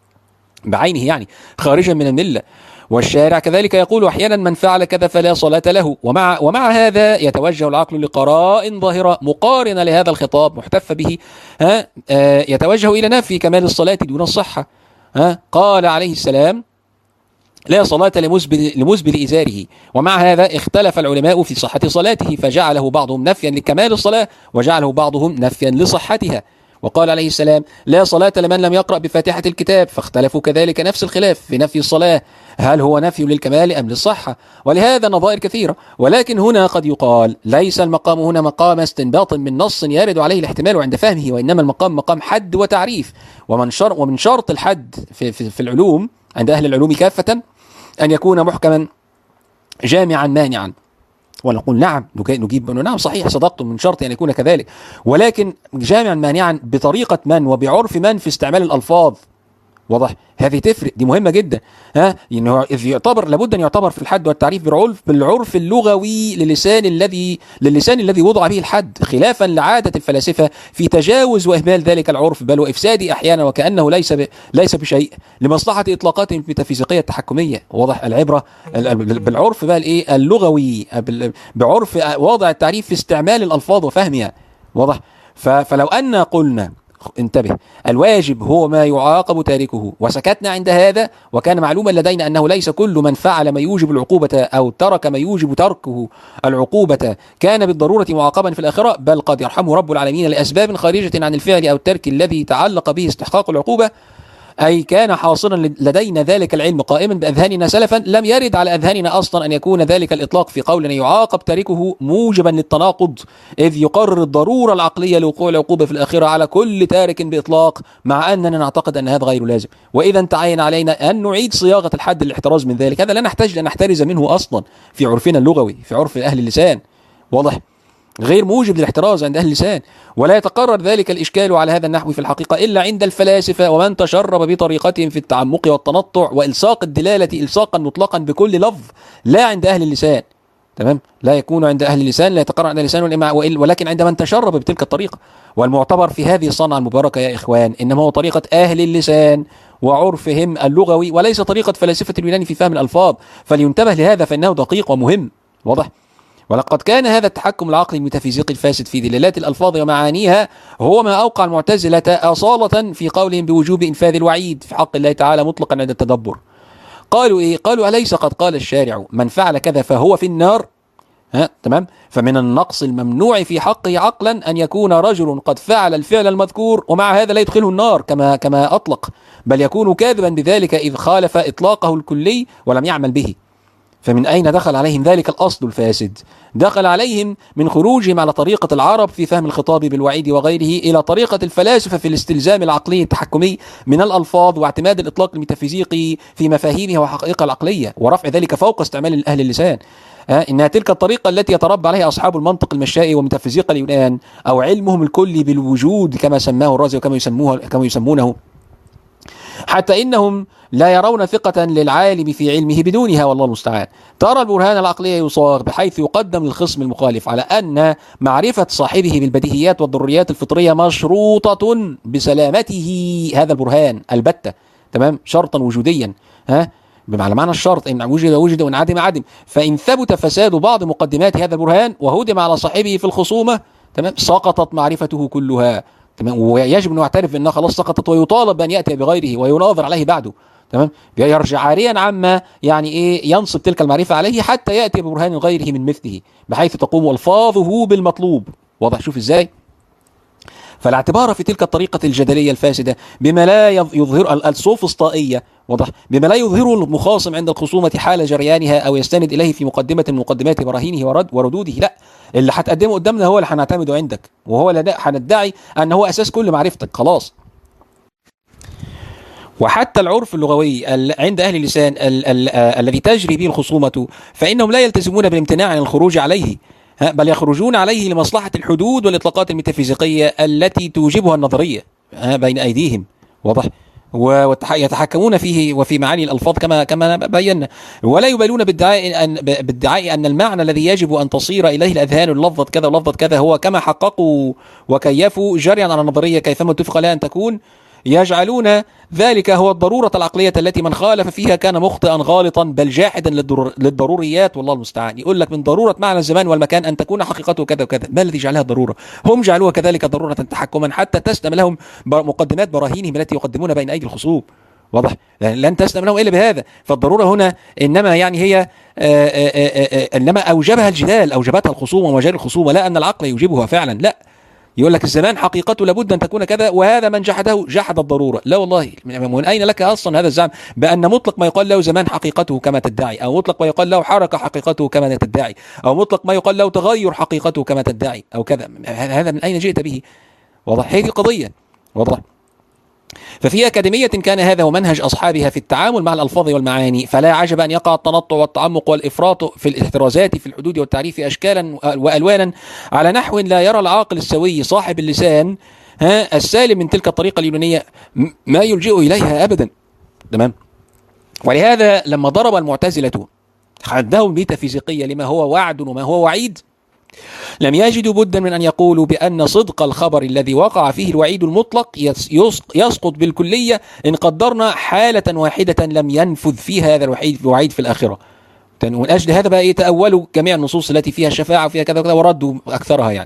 بعينه يعني خارجا من الملة. والشارع كذلك يقول أحيانا من فعل كذا فلا صلاة له. ومع, ومع هذا يتوجه العقل لقراء ظاهرة مقارنة لهذا الخطاب محتف به ها آه يتوجه إلى نفي كمال الصلاة دون الصحة. ها قال عليه السلام لا صلاة لمسبل, لمسبل إزاره. ومع هذا اختلف العلماء في صحة صلاته فجعله بعضهم نفيا لكمال الصلاة وجعله بعضهم نفيا لصحتها. وقال عليه السلام لا صلاة لمن لم يقرأ بفاتحة الكتاب، فاختلفوا كذلك نفس الخلاف في نفي الصلاة هل هو نفي للكمال أم للصحة. ولهذا نظائر كثيرة. ولكن هنا قد يقال ليس المقام هنا مقام استنباط من نص يرد عليه الاحتمال عند فهمه، وإنما المقام مقام حد وتعريف. ومن شرط ومن شرط الحد في, في, في العلوم عند أهل العلوم كافة أن يكون محكما جامعا مانعا. ونقول نعم نجيب أنه نعم صحيح صدقتم من شرط أن يكون كذلك، ولكن جامعا مانعا بطريقة من وبعرف من في استعمال الألفاظ. واضح؟ هذه تفرق، دي مهمة جدا. ها إنه إذ يعتبر لابد أن يعتبر في الحد والتعريف بالعرف بالعرف اللغوي للسان الذي للسان الذي وضع به الحد، خلافا لعادة الفلاسفة في تجاوز وإهمال ذلك العرف بل وإفساده أحيانا وكأنه ليس ب... ليس بشيء لمصلحة إطلاقاتهم الميتافيزيقية التحكمية. واضح؟ العبرة بالعرف بقى الإيه اللغوي بعرف وضع التعريف في استعمال الألفاظ وفهمها. واضح؟ ف... فلو أن قلنا انتبه، الواجب هو ما يعاقب تاركه، وسكتنا عند هذا، وكان معلوما لدينا أنه ليس كل من فعل ما يوجب العقوبة أو ترك ما يوجب تركه العقوبة كان بالضرورة معاقبا في الآخرة، بل قد يرحمه رب العالمين لأسباب خارجة عن الفعل أو الترك الذي تعلق به استحقاق العقوبة، أي كان حاصلا لدينا ذلك العلم قائما بأذهاننا سلفا. لم يرد على أذهاننا أصلا أن يكون ذلك الإطلاق في قولنا يعاقب تاركه موجبا للتناقض، إذ يقرر الضرورة العقلية لوقوع العقوبة في الآخرة على كل تارك بإطلاق، مع أننا نعتقد أن هذا غير لازم. وإذا تعين علينا أن نعيد صياغة الحد للاحتراز من ذلك. هذا لا نحتاج أن نحترز منه أصلا في عرفنا اللغوي، في عرف أهل اللسان، واضح؟ غير موجب للاحتراز عند أهل اللسان، ولا يتقرر ذلك الإشكال على هذا النحو في الحقيقة إلا عند الفلاسفة ومن تشرب بطريقتهم في التعمق والتنطع وإلصاق الدلالة إلصاقا مطلقا بكل لفظ، لا عند أهل اللسان. تمام؟ لا يكون عند أهل اللسان، لا يتقرر عند اللسان ولكن عند من تشرب بتلك الطريقة. والمعتبر في هذه الصنعة المباركة يا إخوان إنما هو طريقة أهل اللسان وعرفهم اللغوي، وليس طريقة فلاسفة اليونان في فهم الألفاظ، فلينتبه لهذا فإنه دقيق ومهم، واضح؟ ولقد كان هذا التحكم العقلي الميتافيزيقي الفاسد في دلالات الألفاظ ومعانيها هو ما أوقع المعتزلة أصالة في قولهم بوجوب إنفاذ الوعيد في حق الله تعالى مطلقا عند التدبر. قالوا إيه؟ قالوا أليس قد قال الشارع من فعل كذا فهو في النار؟ ها تمام؟ فمن النقص الممنوع في حقه عقلا أن يكون رجل قد فعل الفعل المذكور ومع هذا لا يدخله النار كما كما أطلق، بل يكون كاذبا بذلك إذ خالف إطلاقه الكلي ولم يعمل به. فمن أين دخل عليهم ذلك الأصل الفاسد؟ دخل عليهم من خروجهم على طريقة العرب في فهم الخطاب بالوعيد وغيره إلى طريقة الفلاسفة في الاستلزام العقلي التحكمي من الألفاظ واعتماد الإطلاق الميتافيزيقي في مفاهيمها وحقائقها العقلية ورفع ذلك فوق استعمال أهل اللسان. آه إنها تلك الطريقة التي يتربى عليها أصحاب المنطق المشائي وميتافيزيقا اليونان أو علمهم الكلي بالوجود كما سماه الرازي وكما يسموه كما يسمونه، حتى إنهم لا يرون ثقة للعالم في علمه بدونها، والله المستعان. ترى البرهان العقلي يصاغ بحيث يقدم للخصم المخالف على أن معرفة صاحبه بالبديهيات والضروريات الفطرية مشروطة بسلامته هذا البرهان البتة، تمام؟ شرطا وجوديا، ها على معنى الشرط، إن وجد وجد وإن عدم عدم. فإن ثبت فساد بعض مقدمات هذا البرهان وهدم على صاحبه في الخصومة، تمام، سقطت معرفته كلها، تمام، ويجب أن يعترف بأنها خلاص سقطت ويطالب بأن يأتي بغيره ويناظر عليه بعده، تمام، يرجع عاريا عما يعني إيه ينصب تلك المعرفة عليه حتى يأتي ببرهان غيره من مثله بحيث تقوم ألفاظه بالمطلوب. واضح؟ شوف إزاي؟ فالاعتبار في تلك الطريقة الجدلية الفاسدة بما لا يظهر السوفسطائية، واضح، بما لا يظهره المخاصم عند الخصومة حال جريانها أو يستند إليه في مقدمة من مقدمات براهينه ورد وردوده، لا، اللي هتقدمه قدامنا هو اللي هنعتمده عندك، وهو اللي هندعي أن هو أساس كل معرفتك خلاص. وحتى العرف اللغوي عند أهل اللسان ال ال الذي تجري به الخصومة فإنهم لا يلتزمون بالامتناع عن الخروج عليه، بل يخرجون عليه لمصلحة الحدود والإطلاقات الميتافيزيقية التي توجبها النظرية بين أيديهم، واضح، ويتحكمون فيه وفي معاني الألفاظ كما كما بينا، ولا يبالون بالدعاء أن بالدعاء أن المعنى الذي يجب أن تصير إليه الأذهان لفظة كذا ولفظة كذا هو كما حققوا وكيفوا جريا على النظرية كيفما اتفق لها أن تكون، يجعلون ذلك هو الضرورة العقلية التي من خالف فيها كان مخطئا غالطا بل جاحدا للضروريات، والله المستعان. يقول لك من ضرورة معنى الزمان والمكان أن تكون حقيقته كذا وكذا، ما الذي جعلها ضرورة؟ هم جعلوها كذلك ضرورة تحكما حتى تسلم لهم مقدمات براهينهم التي يقدمون بين أيدي الخصوم، واضح، يعني لن تسلم لهم إلا بهذا. فالضرورة هنا إنما يعني هي آآ آآ آآ إنما أوجبها الجدال، أوجبتها الخصومة ومجال الخصومة، لا أن العقل يوجبها فعلا، لا، يقول لك الزمان حقيقته لابد أن تكون كذا وهذا من جحده جحد الضرورة. لا والله، من أين لك أصلا هذا الزعم بأن مطلق ما يقال له زمان حقيقته كما تدعي، أو مطلق ما يقال له حركة حقيقته كما تدعي، أو مطلق ما يقال له تغير حقيقته كما تدعي أو كذا، هذا من أين جئت به؟ واضح، هذه القضية، واضح. ففي أكاديمية كان هذا ومنهج أصحابها في التعامل مع الألفاظ والمعاني، فلا عجب أن يقع التنطع والتعمق والإفراط في الاحترازات في الحدود والتعريف أشكالا وألوانا على نحو لا يرى العاقل السوي صاحب اللسان ها السالم من تلك الطريقة اليونانية ما يلجئ إليها أبدا، تمام. ولهذا لما ضرب المعتزلة حدهم ميتافيزيقية لما هو وعد وما هو وعيد، لم يجدوا بدا من أن يقولوا بأن صدق الخبر الذي وقع فيه الوعيد المطلق يسقط بالكلية إن قدرنا حالة واحدة لم ينفذ فيها هذا الوعيد في الآخرة. ومن أجل هذا بقى يتأولوا جميع النصوص التي فيها الشفاعة وفيها كذا وكذا وردوا أكثرها يعني.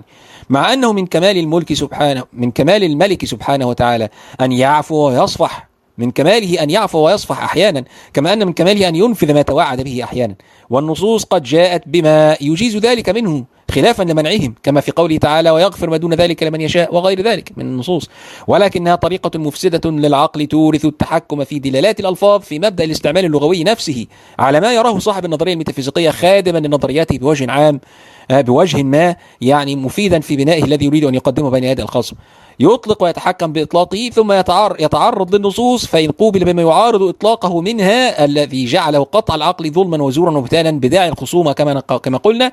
مع أنه من كمال الملك سبحانه من كمال الملك سبحانه وتعالى أن يعفو ويصفح، من كماله أن يعفو ويصفح أحيانا، كما أن من كماله أن ينفذ ما توعد به أحيانا. والنصوص قد جاءت بما يجيز ذلك منه خلافا لمنعهم، كما في قوله تعالى ويغفر ما دون ذلك لمن يشاء وغير ذلك من النصوص، ولكنها طريقة مفسدة للعقل تورث التحكم في دلالات الألفاظ في مبدأ الاستعمال اللغوي نفسه على ما يراه صاحب النظرية الميتافيزيقية خادما لنظرياته بوجه عام بوجه ما يعني مفيدا في بنائه الذي يريد أن يقدمه بين يدي الخصم. يطلق ويتحكم بإطلاقه ثم يتعرض للنصوص، فإن قوبل بما يعارض إطلاقه منها الذي جعله قطع العقل ظلما وزورا وبتالا بداعي الخصومة كما كما قلنا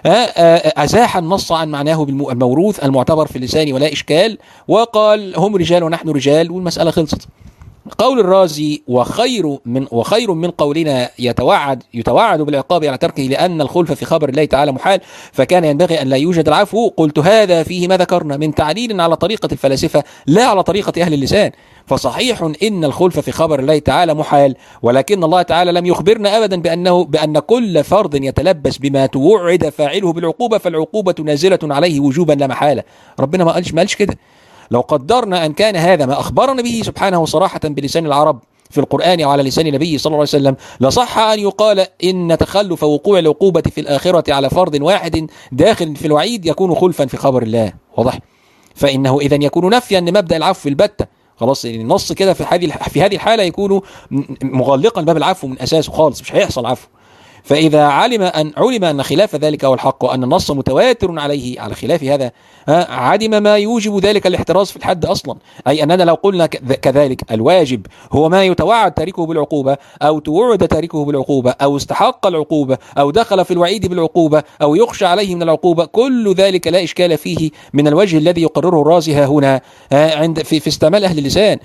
أزاح النص عن معناه بالموروث المعتبر في اللسان ولا إشكال، وقال هم رجال ونحن رجال والمسألة خلصت. قول الرازي وخير من وخير من قولنا يتوعد يتوعد بالعقاب على تركه لأن الخلف في خبر الله تعالى محال، فكان ينبغي أن لا يوجد العفو. قلت هذا فيه ما ذكرنا من تعليل على طريقة الفلاسفة لا على طريقة أهل اللسان. فصحيح إن الخلف في خبر الله تعالى محال، ولكن الله تعالى لم يخبرنا أبدا بأنه بأن كل فرد يتلبس بما توعد فاعله بالعقوبة فالعقوبة نازلة عليه وجوبا لا محالة. ربنا ما قالش ما قالش كده. لو قدرنا أن كان هذا ما أخبرنا به سبحانه صراحة بلسان العرب في القرآن أو على لسان النبي صلى الله عليه وسلم لصح أن يقال إن تخلف وقوع العقوبة في الآخرة على فرد واحد داخل في الوعيد يكون خلفا في خبر الله. واضح؟ فإنه إذن يكون نفيا لمبدأ العفو البتة. خلاص النص كده في هذه في هذه الحالة يكون مغلقا باب العفو من أساسه خالص، مش هيحصل عفو. فإذا علم أن علم أن خلاف ذلك هو الحق وأن النص متواتر عليه على خلاف هذا عدم ما يوجب ذلك الاحتراز في الحد أصلا. أي أننا لو قلنا كذلك الواجب هو ما يتوعد تاركه بالعقوبة أو توعد تاركه بالعقوبة أو استحق العقوبة أو دخل في الوعيد بالعقوبة أو يخشى عليه من العقوبة، كل ذلك لا إشكال فيه من الوجه الذي يقرره الرازي هنا عند في, في استعمال أهل اللسان،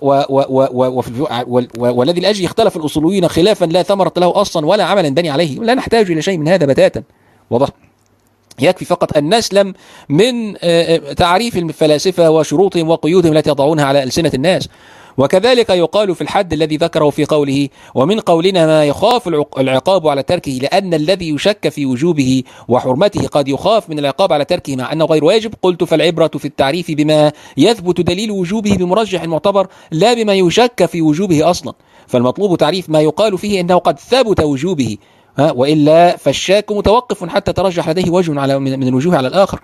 والذي لأجل اختلف الأصوليين خلافا لا ثمرة له أصلا ولا عملا بني عليه. لا نحتاج إلى شيء من هذا بتاتا. واضح؟ يكفي فقط أن نسلم من تعريف الفلاسفة وشروطهم وقيودهم التي يضعونها على ألسنة الناس. وكذلك يقال في الحد الذي ذكره في قوله ومن قولنا ما يخاف العقاب على تركه لأن الذي يشك في وجوبه وحرمته قد يخاف من العقاب على تركه مع أنه غير واجب. قلت فالعبرة في التعريف بما يثبت دليل وجوبه بمرجح المعتبر لا بما يشك في وجوبه أصلا، فالمطلوب تعريف ما يقال فيه أنه قد ثبت وجوبه، وإلا فالشاك متوقف حتى ترجح لديه وجه على من الوجوه على الآخر.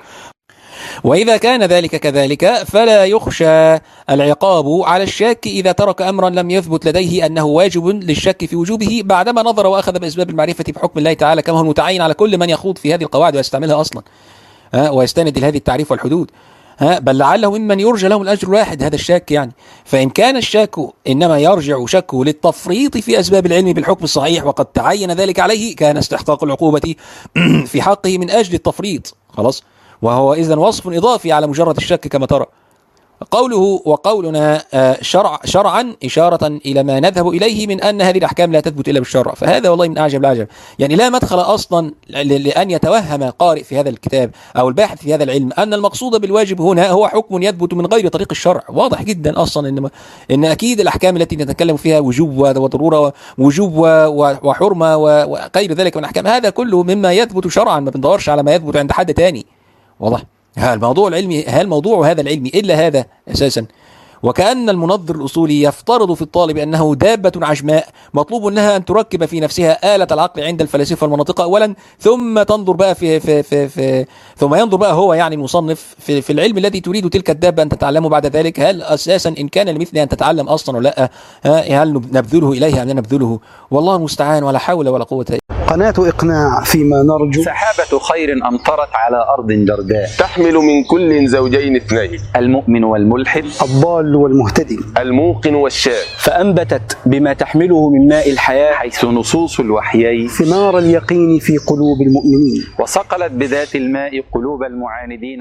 وإذا كان ذلك كذلك فلا يخشى العقاب على الشاك إذا ترك أمرا لم يثبت لديه أنه واجب للشك في وجوبه بعدما نظر وأخذ بأسباب المعرفة بحكم الله تعالى كما هو المتعين على كل من يخوض في هذه القواعد ويستعملها أصلا ويستند إلى هذه التعريف والحدود، بل لعله ممن يرجى لهم الأجر الواحد هذا الشاك يعني. فإن كان الشاك إنما يرجع شكه للتفريط في أسباب العلم بالحكم الصحيح وقد تعين ذلك عليه كان استحقاق العقوبة في حقه من أجل التفريط. خلاص، وهو إذن وصف إضافي على مجرد الشك كما ترى. قوله وقولنا شرع شرعا إشارة إلى ما نذهب إليه من أن هذه الأحكام لا تثبت إلا بالشرع، فهذا والله من أعجب العجب. يعني لا مدخل أصلا لأن يتوهم قارئ في هذا الكتاب أو الباحث في هذا العلم أن المقصود بالواجب هنا هو حكم يثبت من غير طريق الشرع. واضح جدا أصلا إن إن أكيد الأحكام التي نتكلم فيها وجوب وضرورة ووجوب وحرمة وغير ذلك من الأحكام هذا كله مما يثبت شرعا، ما بندورش على ما يثبت عند حد تاني. واضح؟ ها الموضوع العلمي هل موضوع هذا العلمي إلا هذا أساسا؟ وكأن المنظر الأصولي يفترض في الطالب أنه دابة عجماء مطلوب أنها أن تركب في نفسها آلة العقل عند الفلاسفة والمناطق أولا، ثم تنظر بقى في, في, في, في ثم ينظر بقى هو يعني المصنف في, في العلم الذي تريد تلك الدابة أن تتعلمه بعد ذلك هل أساسا إن كان لمثل أن تتعلم أصلا ولا لا، هل نبذله إليها أم لا نبذله؟ والله المستعان ولا حول ولا قوة. قناة إقناع فيما نرجو. سحابة خير أمطرت على أرض جرداء تحمل من كل زوجين اثنين المؤمن والملحد الضال والمهتدي الموقن والشاك، فأنبتت بما تحمله من ماء الحياة حيث نصوص الوحيين ثمار اليقين في قلوب المؤمنين، وصقلت بذات الماء قلوب المعاندين.